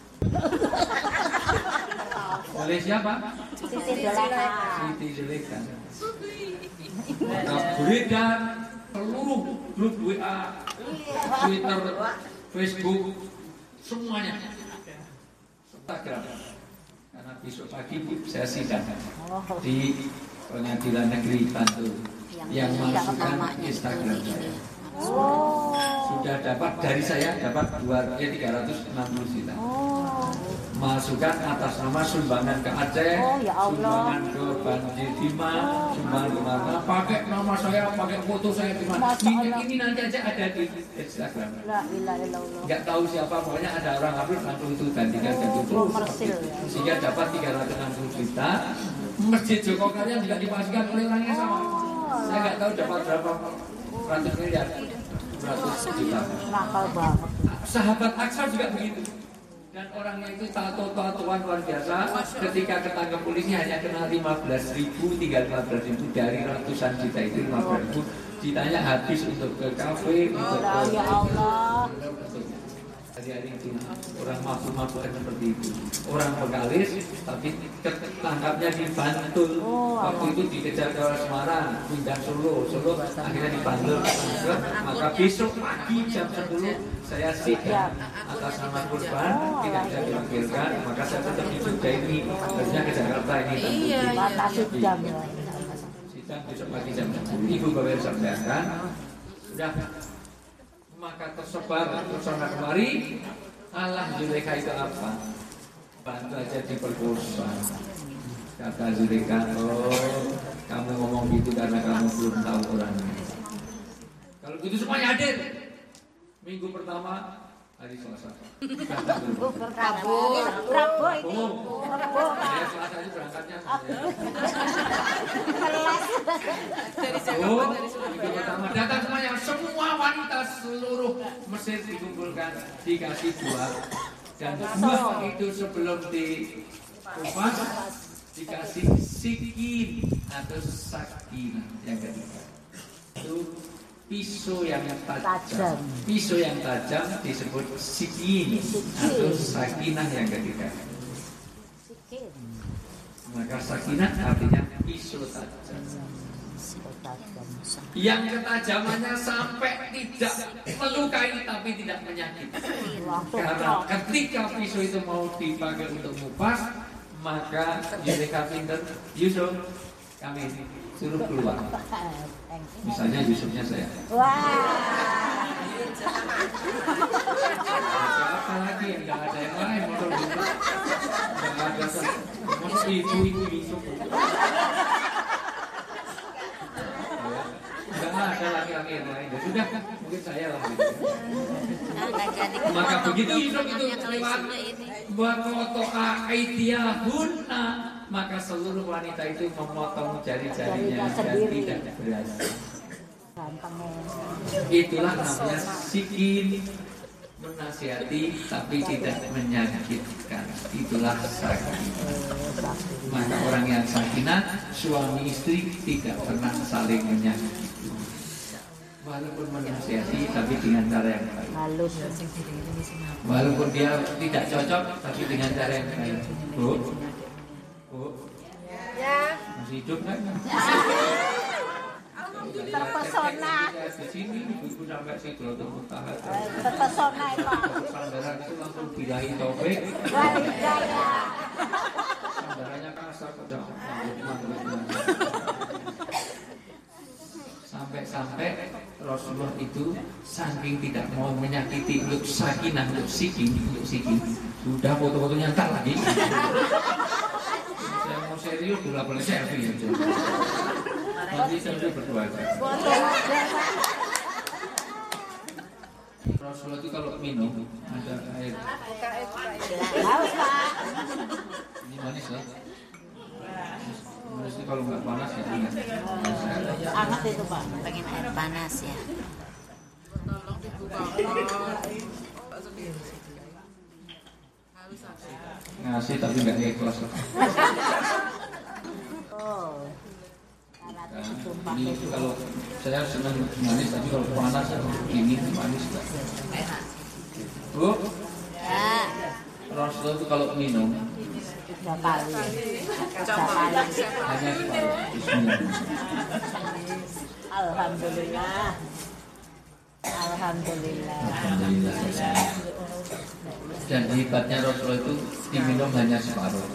Oleh siapa? Siti Zulaikha. Maka beredar seluruh grup WA, Twitter, Facebook, semuanya. Instagram. Karena besok pagi saya sidang di Pengadilan Negeri Bantul yang masukkan Instagram saya. Oh. Sudah dapat dari saya dapat 360 juta. Oh. Masukkan atas nama sumbangan ke Aceh, Oh, ya Allah. sumbangan ke Banjir Bima, sumbangan ke mana? Pakai nama saya, pakai foto saya di mana? Masya Allah. Ini nanti aja ada di Instagram. La ilaha illallah. Nggak tahu siapa, pokoknya ada orang upload langsung itu gantikan ganti terus. Komersil ya. Sehingga dapat 360 juta. Masjid Joko Karyan juga dipastikan oleh orang yang sama. Saya nggak tahu dapat berapa ratus miliar, ratus juta. Nakal banget. Sahabat Aksar juga begitu. Dan orangnya itu tato-tatoan luar biasa. Ketika ketangkep polisi hanya kena 15.000, tinggal 15.000 dari ratusan juta itu 15.000. Ditanya habis untuk ke kafe, untuk La ke ya Allah. hari-hari itu orang mampu kan seperti itu. Orang Bengkalis tapi ketangkapnya di Bantul. Waktu itu dikejar ke Semarang, pindah Solo, akhirnya di Bantul. Maka besok pagi jam 10 saya sidang atas nama korban, tidak bisa dipanggilkan, maka saya tetap di Jogja ini, harusnya ke Jakarta ini. Batasi jam ya. Sidang besok pagi jam 10. Ibu Bapak sampaikan, sudah. Maka tersebar kesana kemari. Allah Zulekha itu apa? Bantu aja diperkosa. Kata Zulekha, oh kamu ngomong gitu karena kamu belum tahu orangnya. Kalau gitu semuanya hadir. Minggu pertama hari Selasa. Rabu ini. Rabu. Saya Selasa itu berangkatnya. Minggu pertama datang semuanya, semua wanita seluruh Mesir dikumpulkan, dikasih buah, dan buah itu sebelum dikupas dikasih sikin atau sakin yang ketiga. Itu pisau yang tajam. Pisau yang tajam disebut sikin atau sakinah yang ketiga. Maka sakinah artinya pisau tajam. Yang ketajamannya sampai tidak melukai tapi tidak menyakiti. Karena ketika pisau itu mau dipakai untuk ngupas, maka Zulekha pinter, Yusuf kami suruh keluar. Misalnya Yusufnya saya. Wah. Siapa lagi yang nggak ada yang lain? Nggak ada. Mesti ibu Yusuf. Nggak ada laki-laki yang lain. Ya sudah, mungkin saya lah. Maka begitu Yusuf itu lewat wakotoa aidiyahunna, maka seluruh wanita itu memotong jari-jarinya dan tidak berhasil. Itulah namanya sikin, menasihati tapi tidak menyakitkan. Itulah sakinah. Maka orang yang sakinah, suami istri tidak pernah saling menyakiti. Walaupun menasihati tapi dengan cara yang baik. Halus. Walaupun dia tidak cocok tapi dengan cara yang baik. Bu, Ya. masih hidup kan? Terpesona. Di sini ibu sampai situ untuk mutahat. Terpesona itu. Sandaran itu langsung birahi topik. Waligaya. Sandarannya kasar udah. Sampai-sampai Rasulullah itu saking tidak mau menyakiti untuk sakinah, untuk sikin, sudah foto-fotonya ntar lagi. Saya mau serius juga boleh selfie aja. Nanti selfie berdua aja. Rasulullah itu kalau minum ada air. Haus, Pak. Ini manis ya. Manis itu kalau nggak panas ya ingat. Hangat itu, Pak. Pengen air panas ya. Ngasih tapi nggak ikhlas. Oh. Nah, ini kalau saya senang manis tapi kalau panas dingin manis enggak. Bu, Ya. Rasulullah itu kalau minum 3 kali. 3 kali. hanya separuh. Bismillah. Alhamdulillah. Alhamdulillah. Alhamdulillah. Dan hebatnya Rasulullah itu diminum hanya separuh.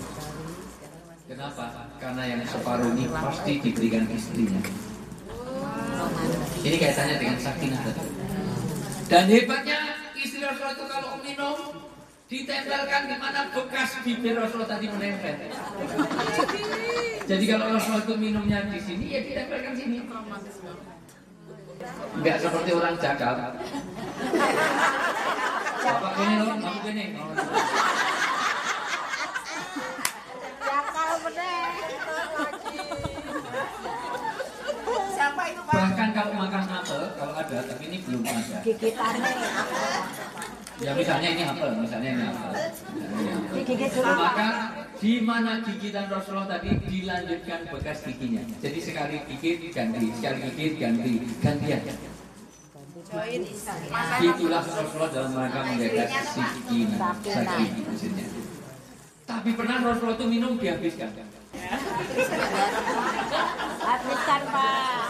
Kenapa? Karena yang separuh ini pasti diberikan istrinya. Romantis. Ini kaitannya dengan sakinah tadi. Dan hebatnya istri Rasulullah itu kalau minum ditempelkan di mana bekas bibir Rasulullah tadi menempel. Jadi kalau Rasulullah itu minumnya di sini, ya ditempelkan sini. Enggak seperti orang jakal. Bapak gini loh, kamu gini. Jakal bener. Siapa itu Pak? Bahkan kalau makan apel, kalau ada, tapi ini belum ada. Gigitannya. Ya misalnya ini apel. Digigit dulu. Maka di mana gigitan Rasulullah tadi dilanjutkan bekas giginya. Jadi sekali gigit ganti, sekali gigit ganti, gantian. Itulah Rasulullah dalam rangka menjaga sakinah, maksudnya. Tapi pernah Rasulullah itu minum dihabiskan. Habiskan Pak.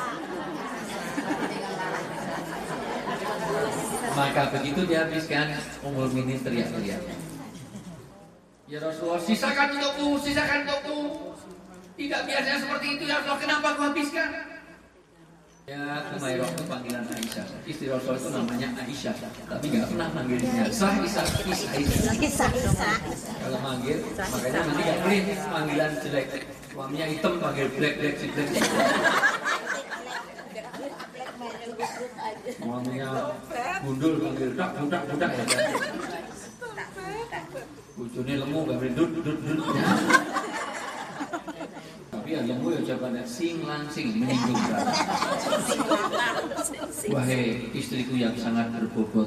Maka begitu dihabiskan, Ummul Mukminin teriak-teriak. Ya Rasulullah, sisakan untukku. Tidak biasanya seperti itu ya Rasulullah, kenapa kau habiskan? Ya, Umairah itu panggilan Aisyah. Istri Rasulullah itu namanya Aisyah, tapi nggak pernah manggilnya Aisyah. Kisah. Kalau manggil, makanya nanti nggak boleh panggilan jelek. Suaminya hitam panggil black. Suaminya gundul panggil budak ya. Bojone lemu panggil dut. Tapi yang lemu ya jawabannya langsing menyinggung. Wahai istriku yang sangat berbobot.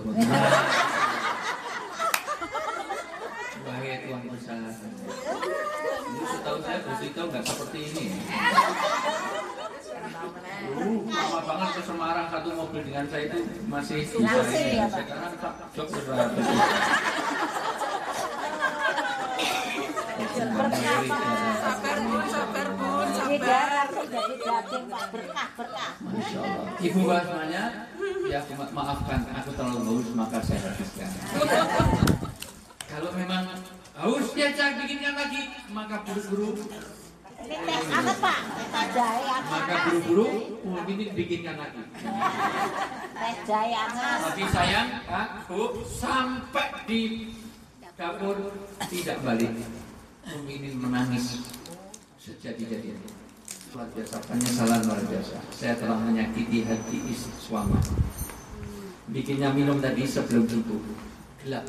Wahai tuan besar. Setahu saya Busito nggak seperti ini. Lama banget ke Semarang satu mobil dengan saya itu masih bisa ini. Sekarang tak jok berat. Sabar bun. Jadi darah jadi daging Pak, berkah. Masya Allah. Ibu bahasanya, ya maafkan aku terlalu haus maka saya habiskan. Kalau memang haus dia bikinkan lagi, maka buru-buru. Ini teh anget Pak, teh jahe anget. Maka buru-buru mungkin bikinkan lagi. Teh jahe anget. Tapi sayang, Kak, Bu, sampai di dapur tidak balik. Ini menangis sejadi-jadinya. Luar biasa, penyesalan luar biasa. Saya telah menyakiti hati suami. Bikinnya minum tadi sebelum subuh. Gelap.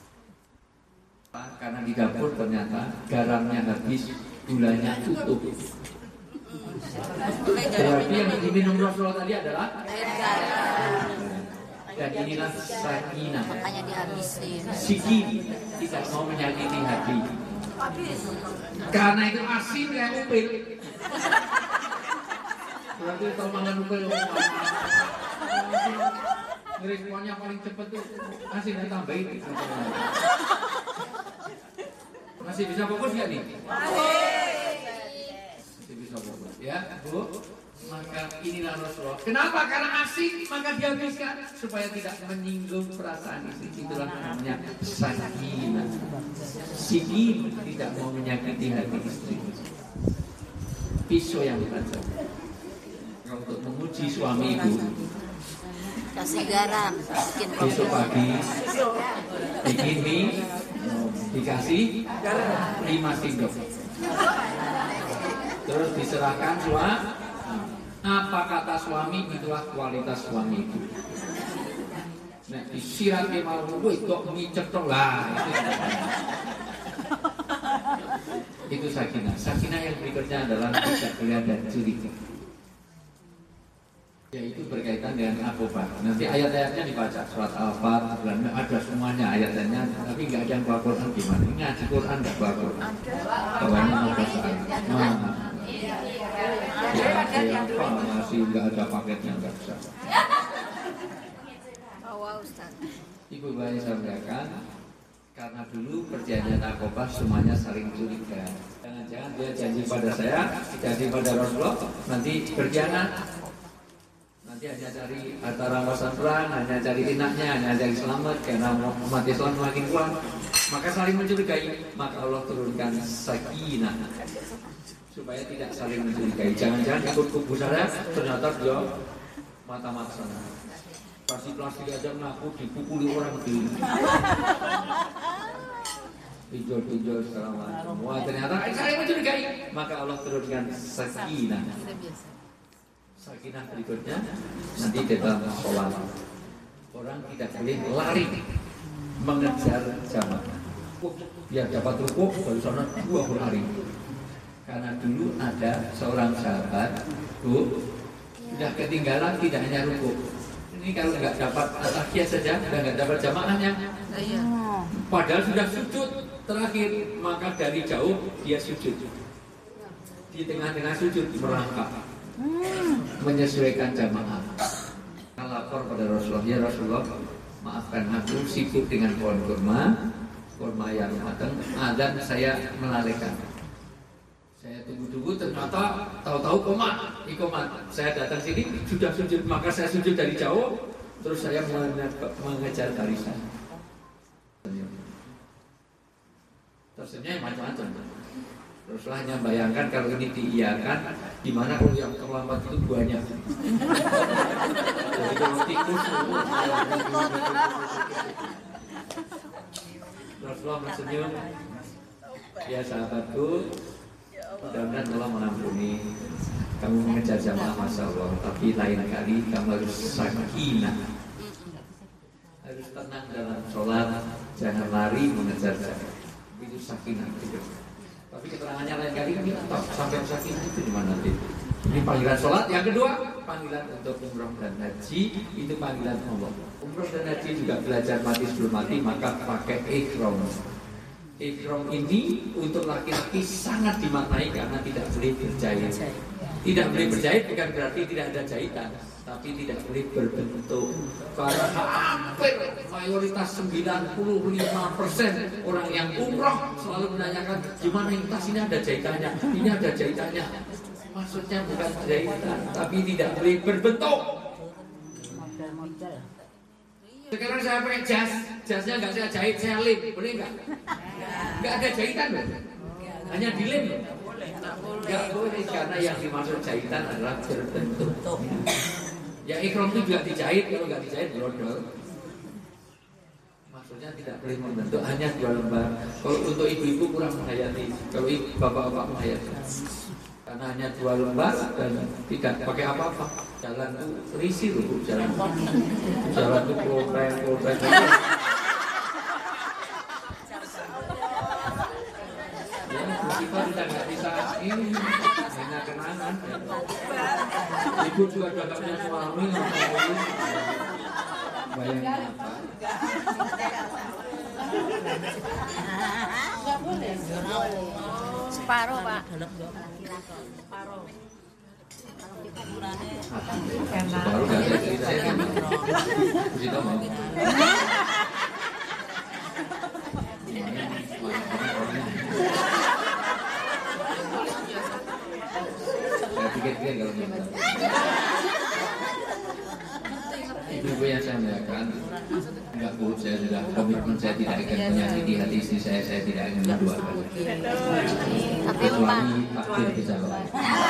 Karena di dapur ternyata garamnya habis, gulanya tutup. Berarti yang diminum Rasulullah tadi adalah dan inilah sakinah. Makanya dihabisin. Siki tidak mau menyakiti hati. Karena itu asin kayak upil. Berarti kalau makan upil responnya paling cepat tuh asin yang tambahin. Masih bisa fokus nggak nih? Masih bisa fokus ya, Bu. Maka inilah Rasulullah. Kenapa? Karena asin maka dihabiskan supaya tidak menyinggung perasaan istri. Itulah namanya sakinah. Siki tidak mau menyakiti hati istri. Pisau yang tajam. Untuk menguji suami ibu. Kasih garam, bikin Besok pagi bikin mie, dikasih 5 sendok. Terus diserahkan suami. Apa kata suami, itulah kualitas suami itu. Nah, disirat ke malam itu mie cetok lah. Itu sakinah. Sakinah yang berikutnya adalah tidak kelihatan curiga. Yaitu berkaitan dengan akobah. Nanti ayat-ayatnya dibaca surat Al-Fat, ada semuanya ayat-ayatnya, tapi nggak ada yang bawa Quran gimana? Ini ngaji Quran nggak bawa Quran. Bawanya mau bahasa. Ya, masih nggak ada paketnya nggak bisa. Ibu bayi sampaikan, karena dulu perjanjian akobah semuanya saling curiga. Jangan-jangan dia janji pada saya, janji pada Rasulullah, nanti berkhianat. Nanti hanya cari harta rampasan perang, hanya cari tinaknya, hanya cari selamat karena umat Islam semakin kuat. Maka saling mencurigai, maka Allah turunkan sakinah supaya tidak saling mencurigai. Jangan-jangan ikut kubu saya, ternyata dia mata-mata. Kasih plastik aja ngaku dipukuli orang dulu. Pinjol-pinjol segala macam. Wah ternyata saya mencurigai. Maka Allah turunkan sakinah. Sakinah berikutnya nanti di dalam sholat. Orang tidak boleh lari mengejar jamaah. Biar dapat rukuk baru sana 2 hari. Karena dulu ada seorang sahabat, sudah ketinggalan tidak hanya rukuk. Ini kalau nggak dapat atahiyah saja, sudah nggak dapat jamaahnya. Padahal sudah sujud terakhir, maka dari jauh dia sujud. Di tengah-tengah sujud merangkak, menyesuaikan jamaah. Lapor pada Rasulullah, ya Rasulullah, maafkan aku sibuk dengan pohon kurma yang matang, azan saya melalaikan. Saya tunggu-tunggu, ternyata tahu-tahu ikomat. Saya datang sini sudah sujud, maka saya sujud dari jauh, terus saya mengejar barisan. Tersenyum macam-macam. Rasulullah hanya bayangkan kalau ini diiyakan, di mana kalau yang terlambat itu banyak. Jadi kalau tikus, Rasulullah tersenyum. Ya sahabatku, mudah-mudahan Allah mengampuni. Kamu mengejar jamaah, masya Allah. Tapi lain kali kamu harus sakinah, harus tenang dalam sholat, jangan lari mengejar jamaah. Itu sakinah gitu. Tapi keterangannya lain kali ini tetap sampai sakinah itu di mana nanti? Ini panggilan sholat. Yang kedua, panggilan untuk umroh dan haji, itu panggilan Allah. Umroh dan haji juga belajar mati sebelum mati, maka pakai ihram. Ihram ini untuk laki-laki sangat dimaknai karena tidak boleh berjahit. Tidak boleh berjahit bukan berarti tidak ada jahitan, tapi tidak boleh berbentuk. Karena hampir mayoritas 95% orang yang umroh selalu menanyakan gimana ini tas ini ada jahitannya, ini ada jahitannya. Maksudnya bukan jahitan, tapi tidak boleh berbentuk. Sekarang saya pakai jasnya nggak saya jahit, saya lem, boleh nggak? Nggak ada jahitan loh, hanya dilem. Nggak boleh, karena yang dimaksud jahitan adalah berbentuk. Ya ikhram itu juga dijahit, kalau nggak dijahit brodol. Maksudnya tidak boleh membentuk, hanya 2 lembar. Kalau untuk ibu-ibu kurang menghayati, kalau bapak-bapak menghayati. Karena hanya 2 lembar dan tidak pakai apa-apa. Jalan itu risih loh, jalan itu pulpen. Kita sudah nggak bisa ini, hanya kenangan. Ibu juga udah nggak punya suami, bayangin apa? Nggak boleh. Separuh Pak. Baru nggak ada ceritanya. Cerita mau? Saya pikir-pikir kalau gitu. Ibu yang saya muliakan, enggak Bu, saya sudah komitmen saya tidak akan menyakiti hati istri saya tidak akan menduakan. Kecuali takdir kejauhan.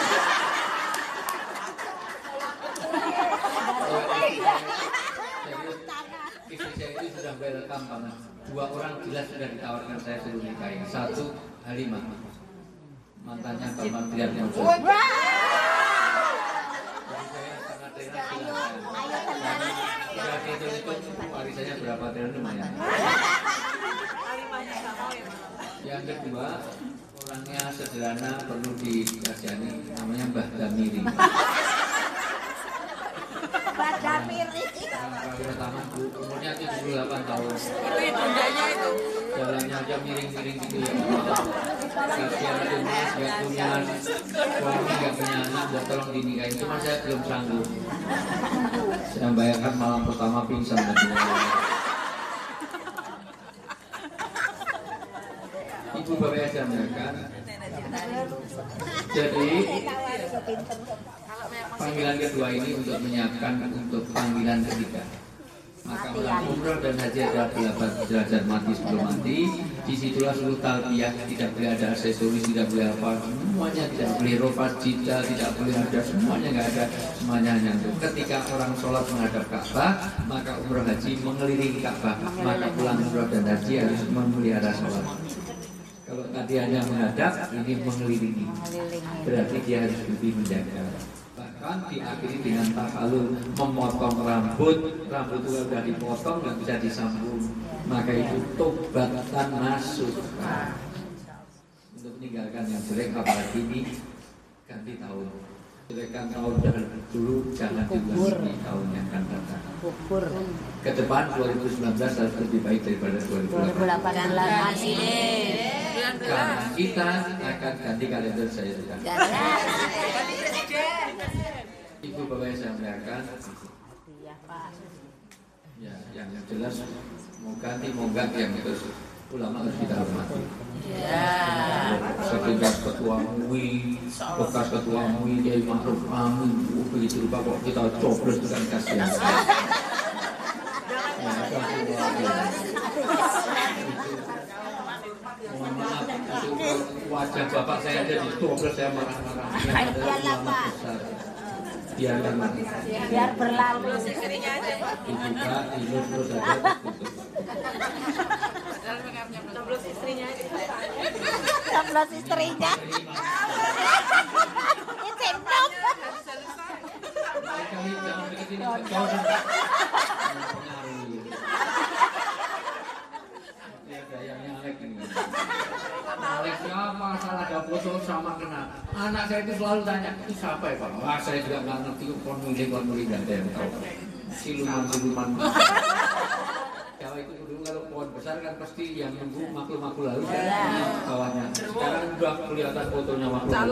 Istri saya itu sudah welcome banget. 2 orang jelas sudah ditawarkan saya suruh nikahin. 1 Halimah, mantannya Bapak Trian Monson. Itu warisannya berapa triliun lumayan. Yang kedua, orangnya sederhana, perlu dikasihani, namanya Mbah Damiri. Mbah Damiri. Pertama umurnya 78 tahun. Itu ibundanya itu. Jalannya aja miring-miring gitu ya. Kasihan aja mas, gak punya suami, gak punya anak, buat tolong dinikahin. Cuma saya belum sanggup. Saya bayangkan malam pertama pingsan. Ibu bapak yang saya muliakan. Jadi panggilan kedua ini untuk menyiapkan untuk panggilan ketiga. Maka orang umroh dan haji adalah 8 derajat mati sebelum mati. Disitulah seluruh talbiyah, tidak boleh ada aksesoris, tidak boleh apa, semuanya tidak boleh rofat, jidal, tidak boleh ada, semuanya nggak ada, semuanya hanya itu. Ketika orang sholat menghadap Ka'bah, maka umroh haji mengelilingi Ka'bah, maka pulang umroh dan haji harus memelihara sholat. Kalau tadi hanya menghadap, ini mengelilingi, berarti dia harus lebih menjaga. Bahkan diakhiri dengan tahalul, memotong rambut itu sudah dipotong dan bisa disambung, maka itu tobatan masuk untuk meninggalkan yang jelek, apalagi ini ganti tahun. Jelekan tahun dulu jangan diulangi tahun yang akan datang. Ke depan 2019 harus lebih baik daripada 2018. Karena kita akan ganti kalender, saya sudah. Ibu bapak yang saya muliakan, ya yang jelas mau ganti mau enggak yang terus ulama harus kita hormati. Setingkat ketua MUI, bekas ketua MUI, Kiai Ma'ruf Amin, begitu lupa kok kita coblos dengan kasihan. Mohon maaf, wajah bapak saya ada di coblos, saya marah-marah. Biar berlalu. Dibuka, dilus terus aja. Coblos istrinya. Coblos istrinya. Cendok. Kali jangan begitu kau Alek siapa, salah ada foto sama kenal. Anak saya itu selalu tanya, itu siapa ya Pak? Wah, saya juga nggak ngerti, konmuli nggak ada yang tahu. Siluman. Jawa itu dulu kalau pohon besar kan pasti yang nunggu makhluk lalu kan bawahnya. Sekarang udah kelihatan fotonya makhluk lalu.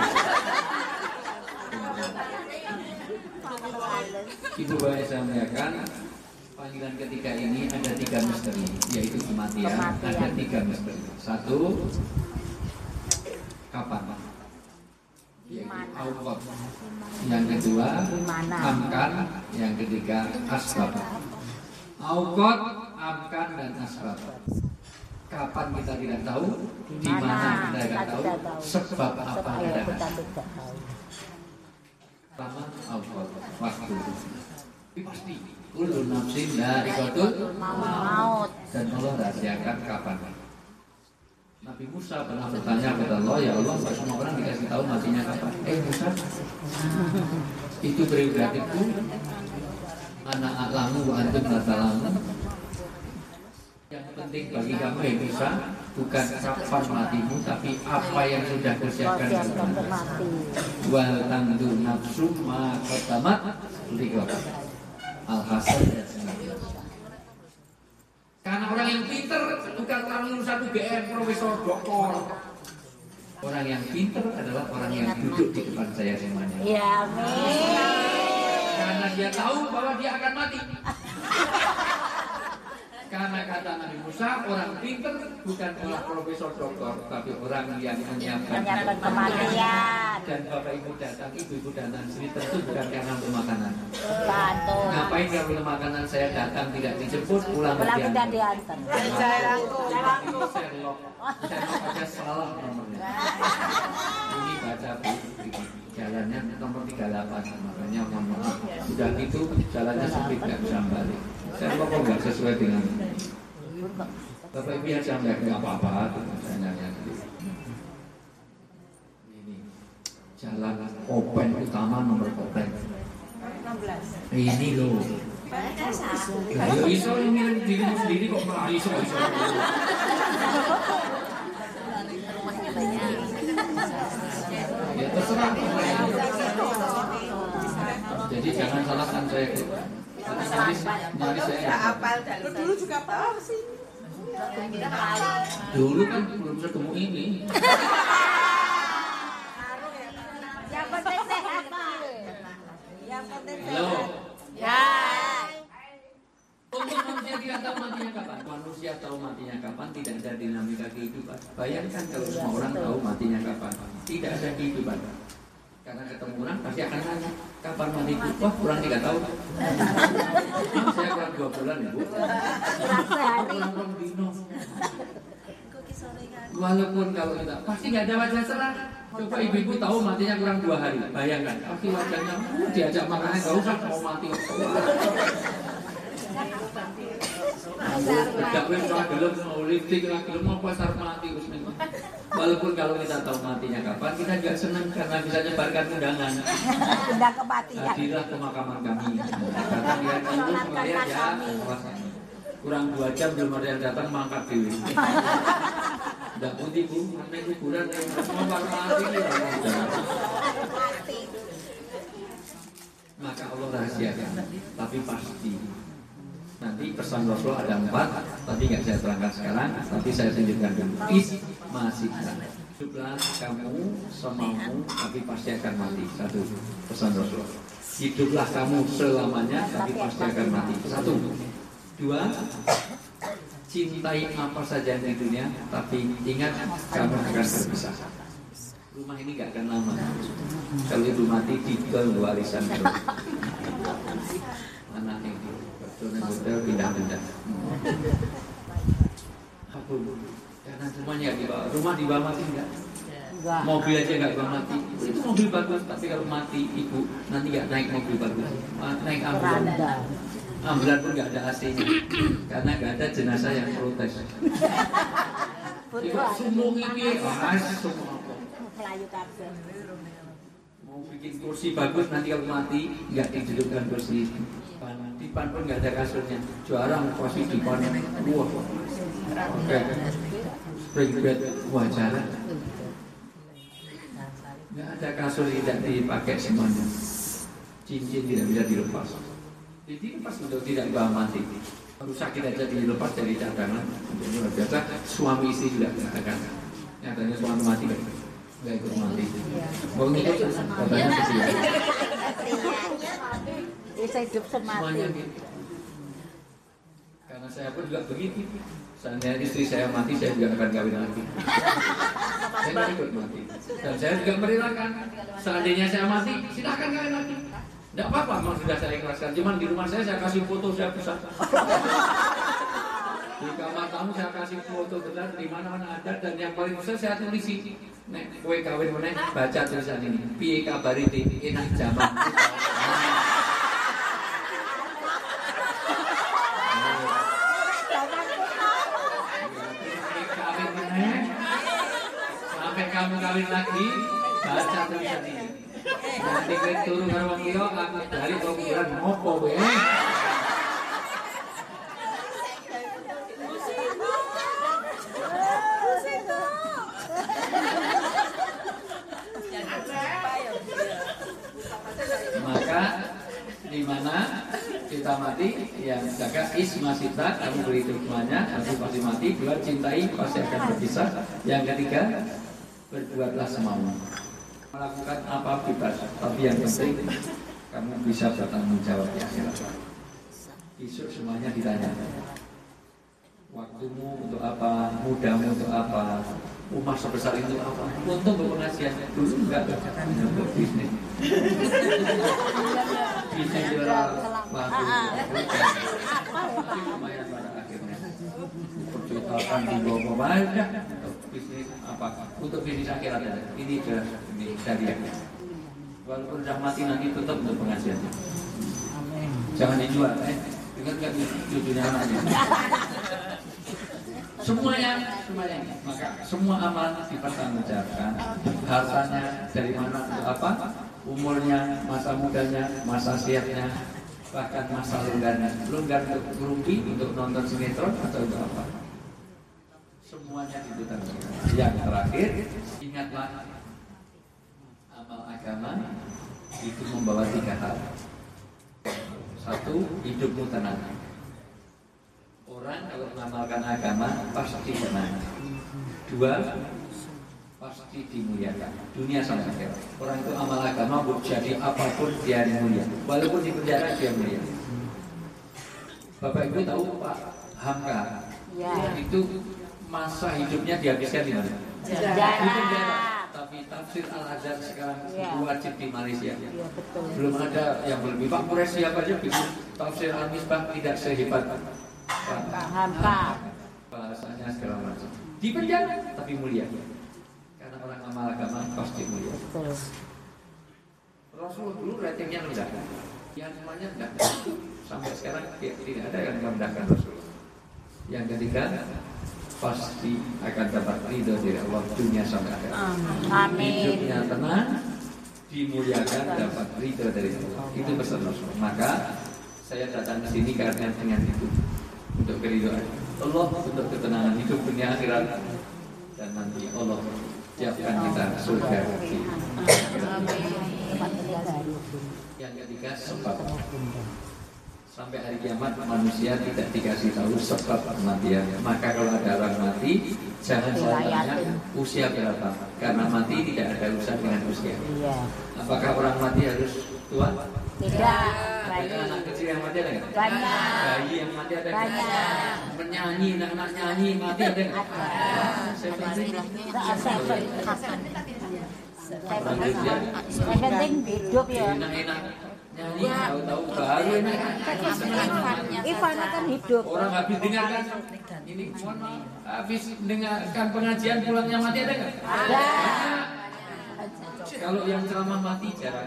Ibu bapak saya muliakan, panggilan ketiga ini ada 3 misteri, yaitu kematian. Ada 3 misteri. 1, kapan? Yaitu awqat. Yang kedua, amkan. Yang ketiga, asbab. Awqat, amkan, dan asbab. Kapan kita tidak tahu, di mana kita tidak tahu, sebab apa kita tidak tahu. Pertama, awqat, waktu. Pasti kullu nafsin dha'iqatul maut, dan Allah rahasiakan kapan. Nabi Musa pernah bertanya kepada Allah, ya Allah, kok semua orang dikasih tahu matinya kapan? Musa, itu prerogatifku. Ana a'lamu wa antum la ta'lamun. Yang penting bagi kamu Musa bukan kapan matimu, tapi apa yang sudah kusiapkan untuk mati. Wal tandu nafsu ma qaddamat liqad. Al-Hasan. Karena orang yang pinter bukan orang lulusan UGM, profesor, doktor. Orang yang pinter adalah orang yang duduk di depan saya semuanya. Ya, amin. Karena dia tahu bahwa dia akan mati. Karena kata Nabi Musa, orang pinter bukan orang profesor doktor, tapi orang yang menyiapkan kematian. Dan bapak ibu datang, ibu datang sini tentu bukan karena untuk makanan. Betul. Ngapain kalau makanan saya datang tidak dijemput, pulang tidak diantar. Sherlock aja salah nomornya. Ini baca jalannya nomor 38, makanya mohon maaf. Sudah itu jalannya sempit, nggak bisa balik. Saya kok nggak sesuai dengan bapak ibu yang saya nggak apa-apa tuh misalnya ini jalan Open utama nomor Open 16 ini loh. Ayo iso ngirim dirimu sendiri kok malah iso. Ya terserah. Jadi jangan salahkan saya. Nyaris saya apal dulu juga apa sih? Dulu kan belum ketemu ini. Yang penting sehat, Pak. Yang penting Halo. Ya. Untuk manusia tidak tahu matinya kapan. Manusia tahu matinya kapan, tidak ada dinamika kehidupan. Bayangkan kalau semua orang tahu matinya kapan, tidak ada kehidupan. Karena ketemu orang pasti akan nanya, kapan matiku? Wah, kurang 3 tahun. Saya kurang 2 bulan Walaupun kalau kita pasti nggak ada wajah cerah. Coba ibu-ibu tahu matinya kurang 2 hari, bayangkan. Pasti wajahnya diajak makan nggak usah mau mati. Tidak boleh gelap mau lifting lah, gelap mau pasar mati terus nih. Walaupun kalau kita tahu matinya kapan, kita juga senang karena bisa nyebarkan undangan. Undang kematian. Hadirlah pemakaman kami. Datang lihat ibu, melihat ya. Kurang 2 jam belum ada yang datang mangkat dulu. Tidak putih bu, naik kuburan yang mau mati maka Allah rahasiakan, tapi pasti. Nanti pesan Rasul ada 4, tapi nggak saya terangkan sekarang, tapi saya tunjukkan dulu. Masih hiduplah kamu semaumu, tapi pasti akan mati. 1, pesan Rasul. Hiduplah kamu selamanya, tapi pasti akan mati. 1, 2, cintai apa saja di dunia, tapi ingat kamu akan berpisah. Rumah ini nggak akan lama. Kalau ibu mati, dijual warisan anaknya. Hotel pindah-pindah. Apa bu? Karena semuanya dibawa. Rumah dibawa mati enggak? Mobil aja enggak bawa mati. Itu mobil bagus, tapi kalau mati ibu nanti enggak naik mobil bagus. Naik ambulan. Ambulan pun enggak ada AC-nya. Karena enggak ada jenazah yang protes. Ibu sumbung ini, semua apa? Melayu kabel. Mau bikin kursi bagus nanti kalau mati enggak didudukkan kursi. Dipan pun nggak ada kasurnya, jarang pasti dipan luah. Oke, spring bed wajar. Nggak ada kasur tidak dipakai semuanya. Cincin tidak bisa dilepas. Jadi lepas untuk tidak bawa mati. Rusak tidak jadi dilepas dari cadangan. Jadi luar biasa. Suami istri juga katakan. Nyatanya suami mati nggak ikut mati. Mau ngikut katanya kesian. Bisa hidup semati. Gitu. Karena saya pun juga begitu. Seandainya istri saya mati, saya juga akan kawin lagi. Saya tidak ikut mati. Dan saya juga merelakan. Seandainya saya mati, silakan kawin lagi. Tidak apa-apa, memang sudah saya ikhlaskan. Cuman di rumah saya kasih foto, saya bisa. Di kamar tamu saya kasih foto benar di mana-mana ada, dan yang paling besar saya tulisi. Nek kowe kawin meneh, baca tulisan ini. Piye kabari enak zaman. Kamu kawin lagi, baca tulisan ini. Nanti kowe turu karo wong liya, aku dari kuburan ngopo kowe. Maka di mana kita mati, yang jaga ismasita, kamu berhidup semuanya, nanti pasti mati. 2, cintai, pasti akan berpisah. Yang ketiga, berbuatlah semaumu. Melakukan apa bebas, tapi yang penting kamu bisa bertanggung jawab di akhirat. Besok semuanya ditanya. Waktumu untuk apa, mudamu untuk apa, rumah sebesar itu apa. Untung berpenghasilan dulu enggak untuk bisnis. Bisnis jual batu. Tapi lumayan pada akhirnya. Perjutaan di bawah banyak. Bisnis apa? Untuk bisnis akhirat ada. Ini jelas ini syariah. Walaupun sudah mati nanti tetap untuk penghasilan. Jangan dijual. Ingat nggak cucunya anaknya? Semuanya. Maka semua amal dipertanggungjawabkan. Hartanya dari mana untuk apa? Umurnya, masa mudanya, masa siapnya, bahkan masa longgarnya. Longgar untuk ngerumpi, untuk nonton sinetron atau untuk apa? Semuanya dipertanggungjawabkan. Yang terakhir, ingatlah amal agama itu membawa 3 hal. 1, hidupmu tenang. Orang kalau mengamalkan agama pasti tenang. 2, pasti dimuliakan. Dunia sama akhirat. Orang itu amal agama buat jadi apapun dia mulia. Walaupun di penjara dia mulia. Bapak Ibu tahu Pak Hamka? Ya. Itu masa hidupnya dihabiskan di mana? Di penjara. Tapi tafsir Al-Azhar sekarang wajib di Malaysia. Ya, betul. Belum ada yang lebih. Pak Mures siapa aja bikin tafsir Al-Misbah tidak sehebat Pak Hamka. Bahasanya segala macam. di penjara tapi mulia. Karena orang amal agama pasti mulia. Rasulullah dulu ratingnya rendah, yang semuanya rendah. Sampai sekarang tidak ada yang merendahkan Rasulullah. Yang ketiga, pasti akan dapat ridho dari Allah dunia sampai akhir. Amin. Hidupnya tenang, dimuliakan, dapat ridho dari Allah. Itu pesan Rasul. Maka saya datang ke sini karena dengan itu, untuk keridhaan Allah, untuk ketenangan hidup dunia akhirat, dan nanti Allah siapkan kita surga. Yang ketiga, sebab. Sampai hari kiamat manusia tidak dikasih tahu sebab kematian. Maka kalau ada orang mati, jangan tanya usia berapa, karena mati tidak ada urusan dengan usia. Apakah orang mati harus tua? Tidak. Ada anak kecil yang mati ada nggak? Banyak. Bayi yang mati ada nggak? Banyak. Menyanyi, anak nyanyi mati ada nggak? Saya penting hidup ya. Enak-enak nyanyi, tahu-tahu baru enak. Ivana kan hidup. Orang habis dengarkan ini, mohon maaf, habis dengarkan pengajian pulangnya mati ada nggak? Ada. Kalau yang ceramah mati jarang.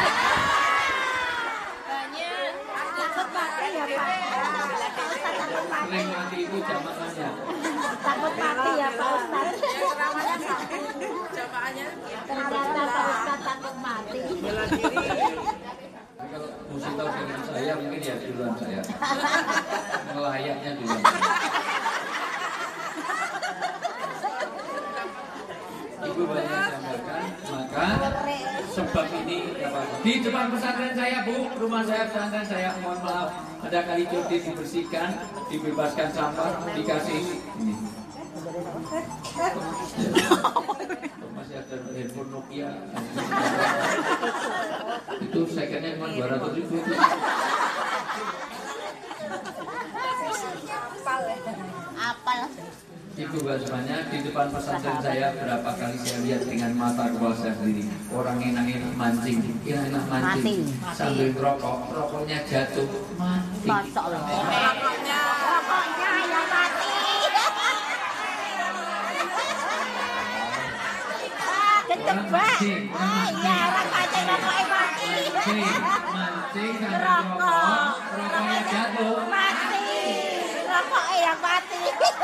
Takut mati ya Pak. Sering mati itu jamaahnya. Takut mati ya Pak Ustaz. Ceramahnya satu, jamaahnya Ternyata Pak Ustaz takut mati. bela diri. Tapi kalau mesti tahu dengan saya mungkin ya duluan saya. Melayaknya duluan. Ibu banyak sampaikan, maka sebab ini di depan pesantren saya Bu, rumah saya pesantren saya, mohon maaf, ada kali cuci dibersihkan, dibebaskan sampah, dikasih ini. Masih ada handphone Nokia. Itu secondnya cuma 200.000 itu. Apal. Ibu semuanya di depan pesantren saya berapa kali saya lihat dengan mata kepala saya sendiri orang enak-enak mancing, enak-enak mancing sambil rokok, rokoknya jatuh mati. Masya Allah. Rokoknya ya mati. Kecebak. Iya, orang mancing rokoknya mati. Mancing sambil rokok, rokoknya jatuh. Mati. Rokoknya yang mati.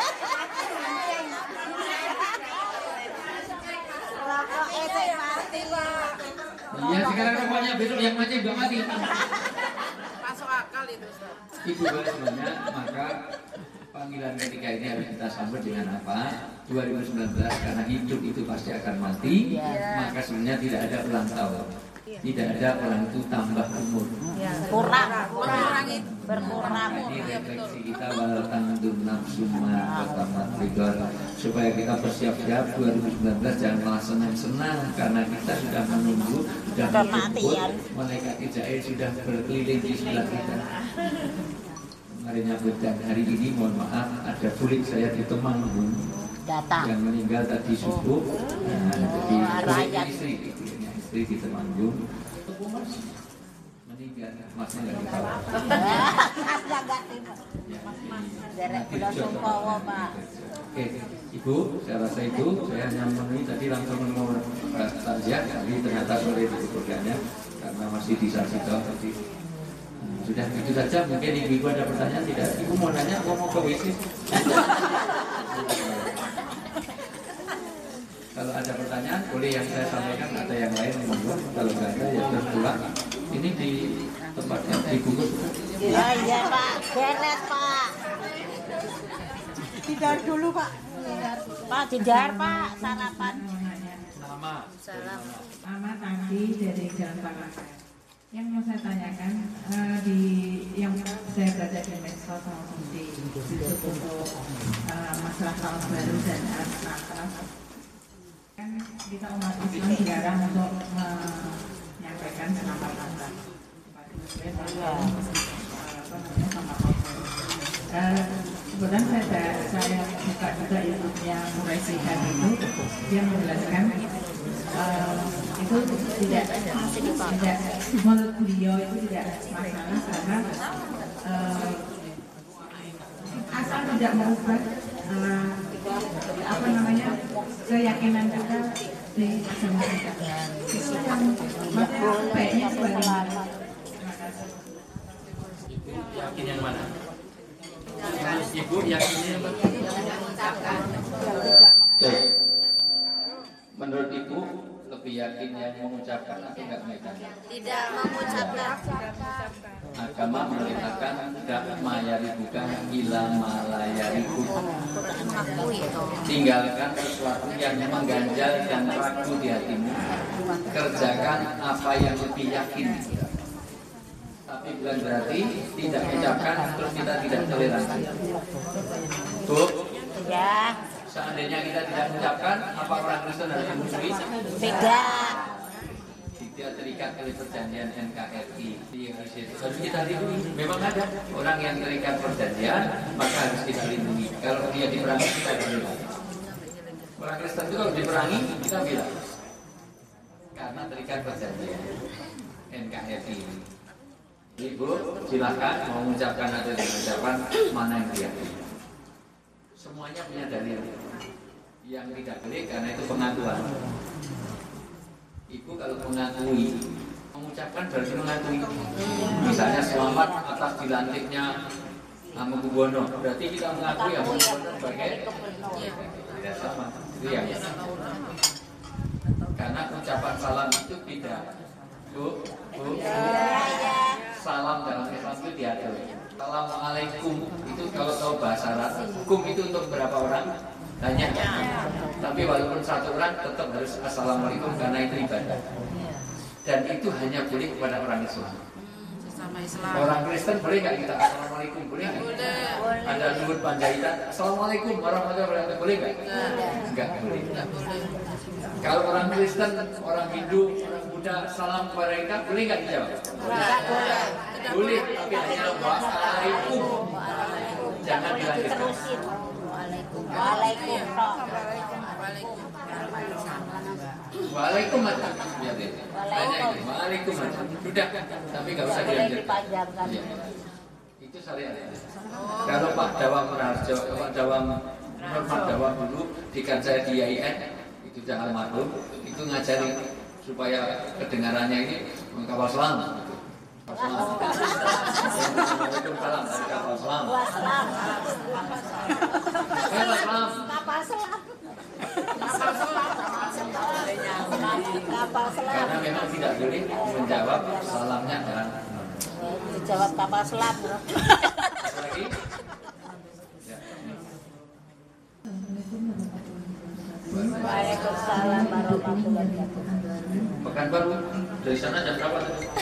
Rokoknya yang mati, Pak. Iya, sekarang rokoknya besok yang mancing juga mati. Masuk akal itu, Ustaz. Ibu semuanya, maka panggilan ketiga ini harus kita sambut dengan apa? 2019, karena hidup itu pasti akan mati. Maka sebenarnya tidak ada ulang tahun, tidak ada orang itu tambah umur. Berkurang. Ini refleksi kita walatan dunam summa pertama trigger supaya kita bersiap-siap 2019 jangan malah senang-senang karena kita sudah menunggu sudah menjemput malaikat Israel sudah berkeliling di sebelah kita. Kemarin nyambut dan hari ini mohon maaf ada bulik saya di Temanggung yang meninggal tadi subuh. Jadi istri di Temanggung meninggal, masnya nggak dibawa. Oke, Ibu, saya rasa itu saya hanya memenuhi tadi langsung mau takziah, tapi ternyata sore itu programnya karena masih di Sarjito tadi. Sudah itu saja, mungkin ibu ada pertanyaan tidak? Ibu mau nanya, mau ke WC? Kalau ada pertanyaan, boleh yang saya sampaikan, ada yang lain monggo. Kalau nggak ada, ya terus pulang. Ini di tempatnya dibungkus. Iya Pak, beres Pak. Tidar dulu, Pak. Pak, tidar Pak, sarapan. Nama. Nama Tati dari Jalan Pangasan. Yang mau saya tanyakan, di yang saya baca di medsos maupun di YouTube untuk masalah tahun baru dan Natal, kan kita umat Islam dilarang untuk menyampaikan selamat Natal kepada Muslim kemudian saya buka juga YouTube-nya Muraisi itu, dia menjelaskan itu tidak menurut beliau itu tidak masalah karena asal tidak mengubah apa namanya keyakinan kita di agama kita. Itu yang makanya baiknya sebagaimana. Yakin yang mana? Ibu yakinnya yang mana? Menurut Ibu lebih yakin yang mengucapkan atau enggak mengucapkan? Tidak mengucapkan. Agama memerintahkan tidak mayaribukan ila malayaribu. Tinggalkan sesuatu yang mengganjal dan ragu di hatimu. Kerjakan apa yang lebih yakin. Tapi bukan berarti tidak mengucapkan terus kita tidak toleransi. Bu, Ya, seandainya kita tidak mengucapkan, apa orang Kristen harus dimusuhi? tidak. Tidak terikat oleh perjanjian NKRI. Harus kita lindungi. Memang ada orang yang terikat perjanjian, maka harus kita lindungi. Kalau dia diperangi, kita bilang. Orang Kristen itu kalau diperangi, kita bilang. Karena terikat perjanjian NKRI. Ibu, silakan mau mengucapkan atau tidak mengucapkan, mana yang dia. Semuanya punya dalil. Yang tidak boleh karena itu pengakuan. Ibu kalau mengakui, mengucapkan berarti mengakui. Misalnya selamat atas dilantiknya Hamengkubuwono, berarti kita mengakui Hamengkubuwono sebagai tidak sama. Itu yang karena ucapan salam itu tidak. Bu, salam dalam Islam itu diatur. Assalamualaikum itu kalau tahu bahasa Arab, kum itu untuk berapa orang? Banyak. Tapi walaupun satu orang tetap harus assalamualaikum karena itu ibadah. Dan itu hanya boleh kepada orang Islam. Orang Kristen boleh nggak kita assalamualaikum? Boleh nggak? Ada Luhut Panjaitan, assalamualaikum warahmatullahi wabarakatuh, boleh nggak? Nggak boleh. Kalau orang Kristen, orang Hindu, orang Buddha salam kepada kita, boleh nggak dijawab? Boleh, tapi hanya waalaikum. Jangan dilanjutkan. Waalaikum aja. Waalaikum aja. Sudah, tapi nggak usah dilanjutkan. Ya. Itu syariat. Kalau Pak Dawam Raharjo, Pak Dawam Normat Dawam dulu di saya di IAIN, itu jangan maklum, itu ngajari supaya kedengarannya ini kapal selam. Waalaikumsalam. Kapal selam. Karena memang tidak boleh menjawab salamnya dengan Dijawab kapal selam. lagi. Waalaikumsalam warahmatullahi wabarakatuh. Pekanbaru dari sana jam berapa?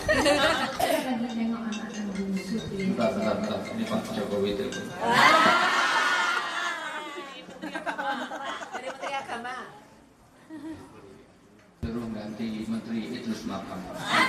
Bentar. Ini Pak Jokowi itu. Dari Menteri Agama. Suruh ganti Menteri Idrus Marham.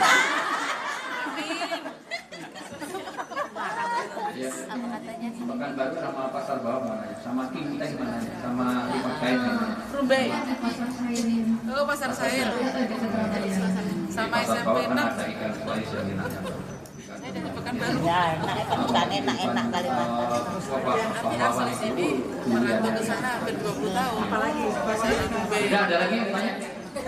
Ya. Pekanbaru sama Pasar Bawah mana ya? Sama Kinteng mana ya? Sama Lima Kain mana? Rumbai. Pasar Sayin. Oh, Pasar Sair. Sama Pasar SMP Bawah kan 6. ada ikan kuali sudah Dari Pekanbaru. Ya, enak Kalimantan. Pahlawan itu Merantau ke sana hampir 20 tahun. Apalagi saya di Rumbai. Tidak ada lagi yang tanya?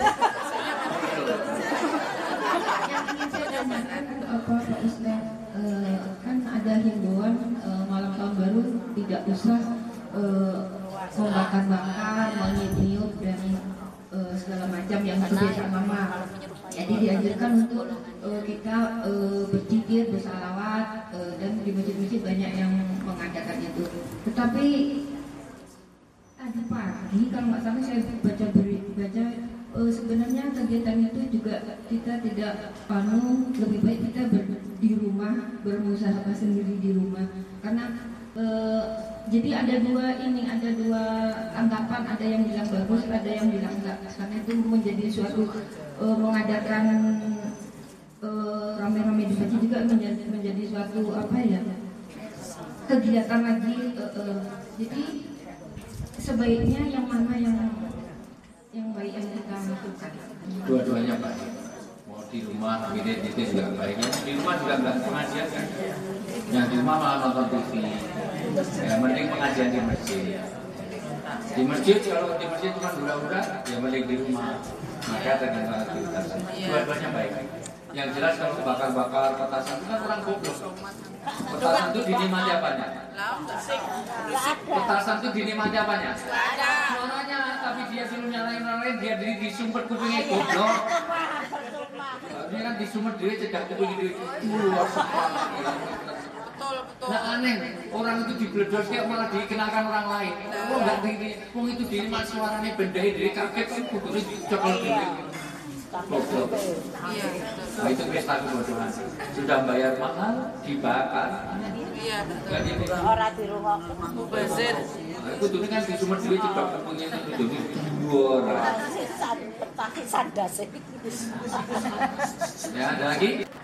Pak Ustaz, kan ada himbauan malam tahun baru tidak usah membakar-bakar, meniup dan segala macam yang kebiasaan mama. Jadi dianjurkan untuk kita berzikir, bersalawat, dan di masjid-masjid banyak yang mengadakan itu. Tetapi tadi pagi kalau nggak salah saya baca sebenarnya kegiatan itu juga kita tidak lebih baik kita di rumah, berusaha sendiri di rumah karena jadi ada dua anggapan, ada yang bilang bagus, ada yang bilang enggak, karena itu menjadi suatu mengadakan rame-rame di masjid juga menjadi suatu kegiatan lagi, jadi sebaiknya yang mana yang baik yang kita lakukan. Dua-duanya baik. Mau di rumah, itu juga baik. Di rumah juga nggak pengajian kan? Yang di rumah malah nonton TV. Yang penting pengajian di masjid. Di masjid, kalau di masjid cuma hura-hura, ya mending di rumah. Maka tergantung aktivitas. Dua-duanya baik. Yang jelas kalau bakar-bakar petasan itu kan orang goblok. Petasan itu dinikmati apanya? Petasan itu dinikmati apanya? Suaranya, tapi dia suruh nyalain, dia diri disumpet kupingnya goblok. Dia kan disumpet dia cedak kuping itu. Nah aneh, orang itu dibledos kayak malah dikenalkan orang lain. Oh enggak diri, wong itu dinikmati suaranya bendai diri kaget kan kudune dicokol diri. Goblok. Iya. Nah itu pesta kebodohan. Sudah bayar mahal, dibakar. Iya, betul. Jadi Ora dirungokno. Mubazir. kudune kan disumet dhewe cedak kupingnya itu kudune dhuwur. Petaki sandase. Ya ada lagi?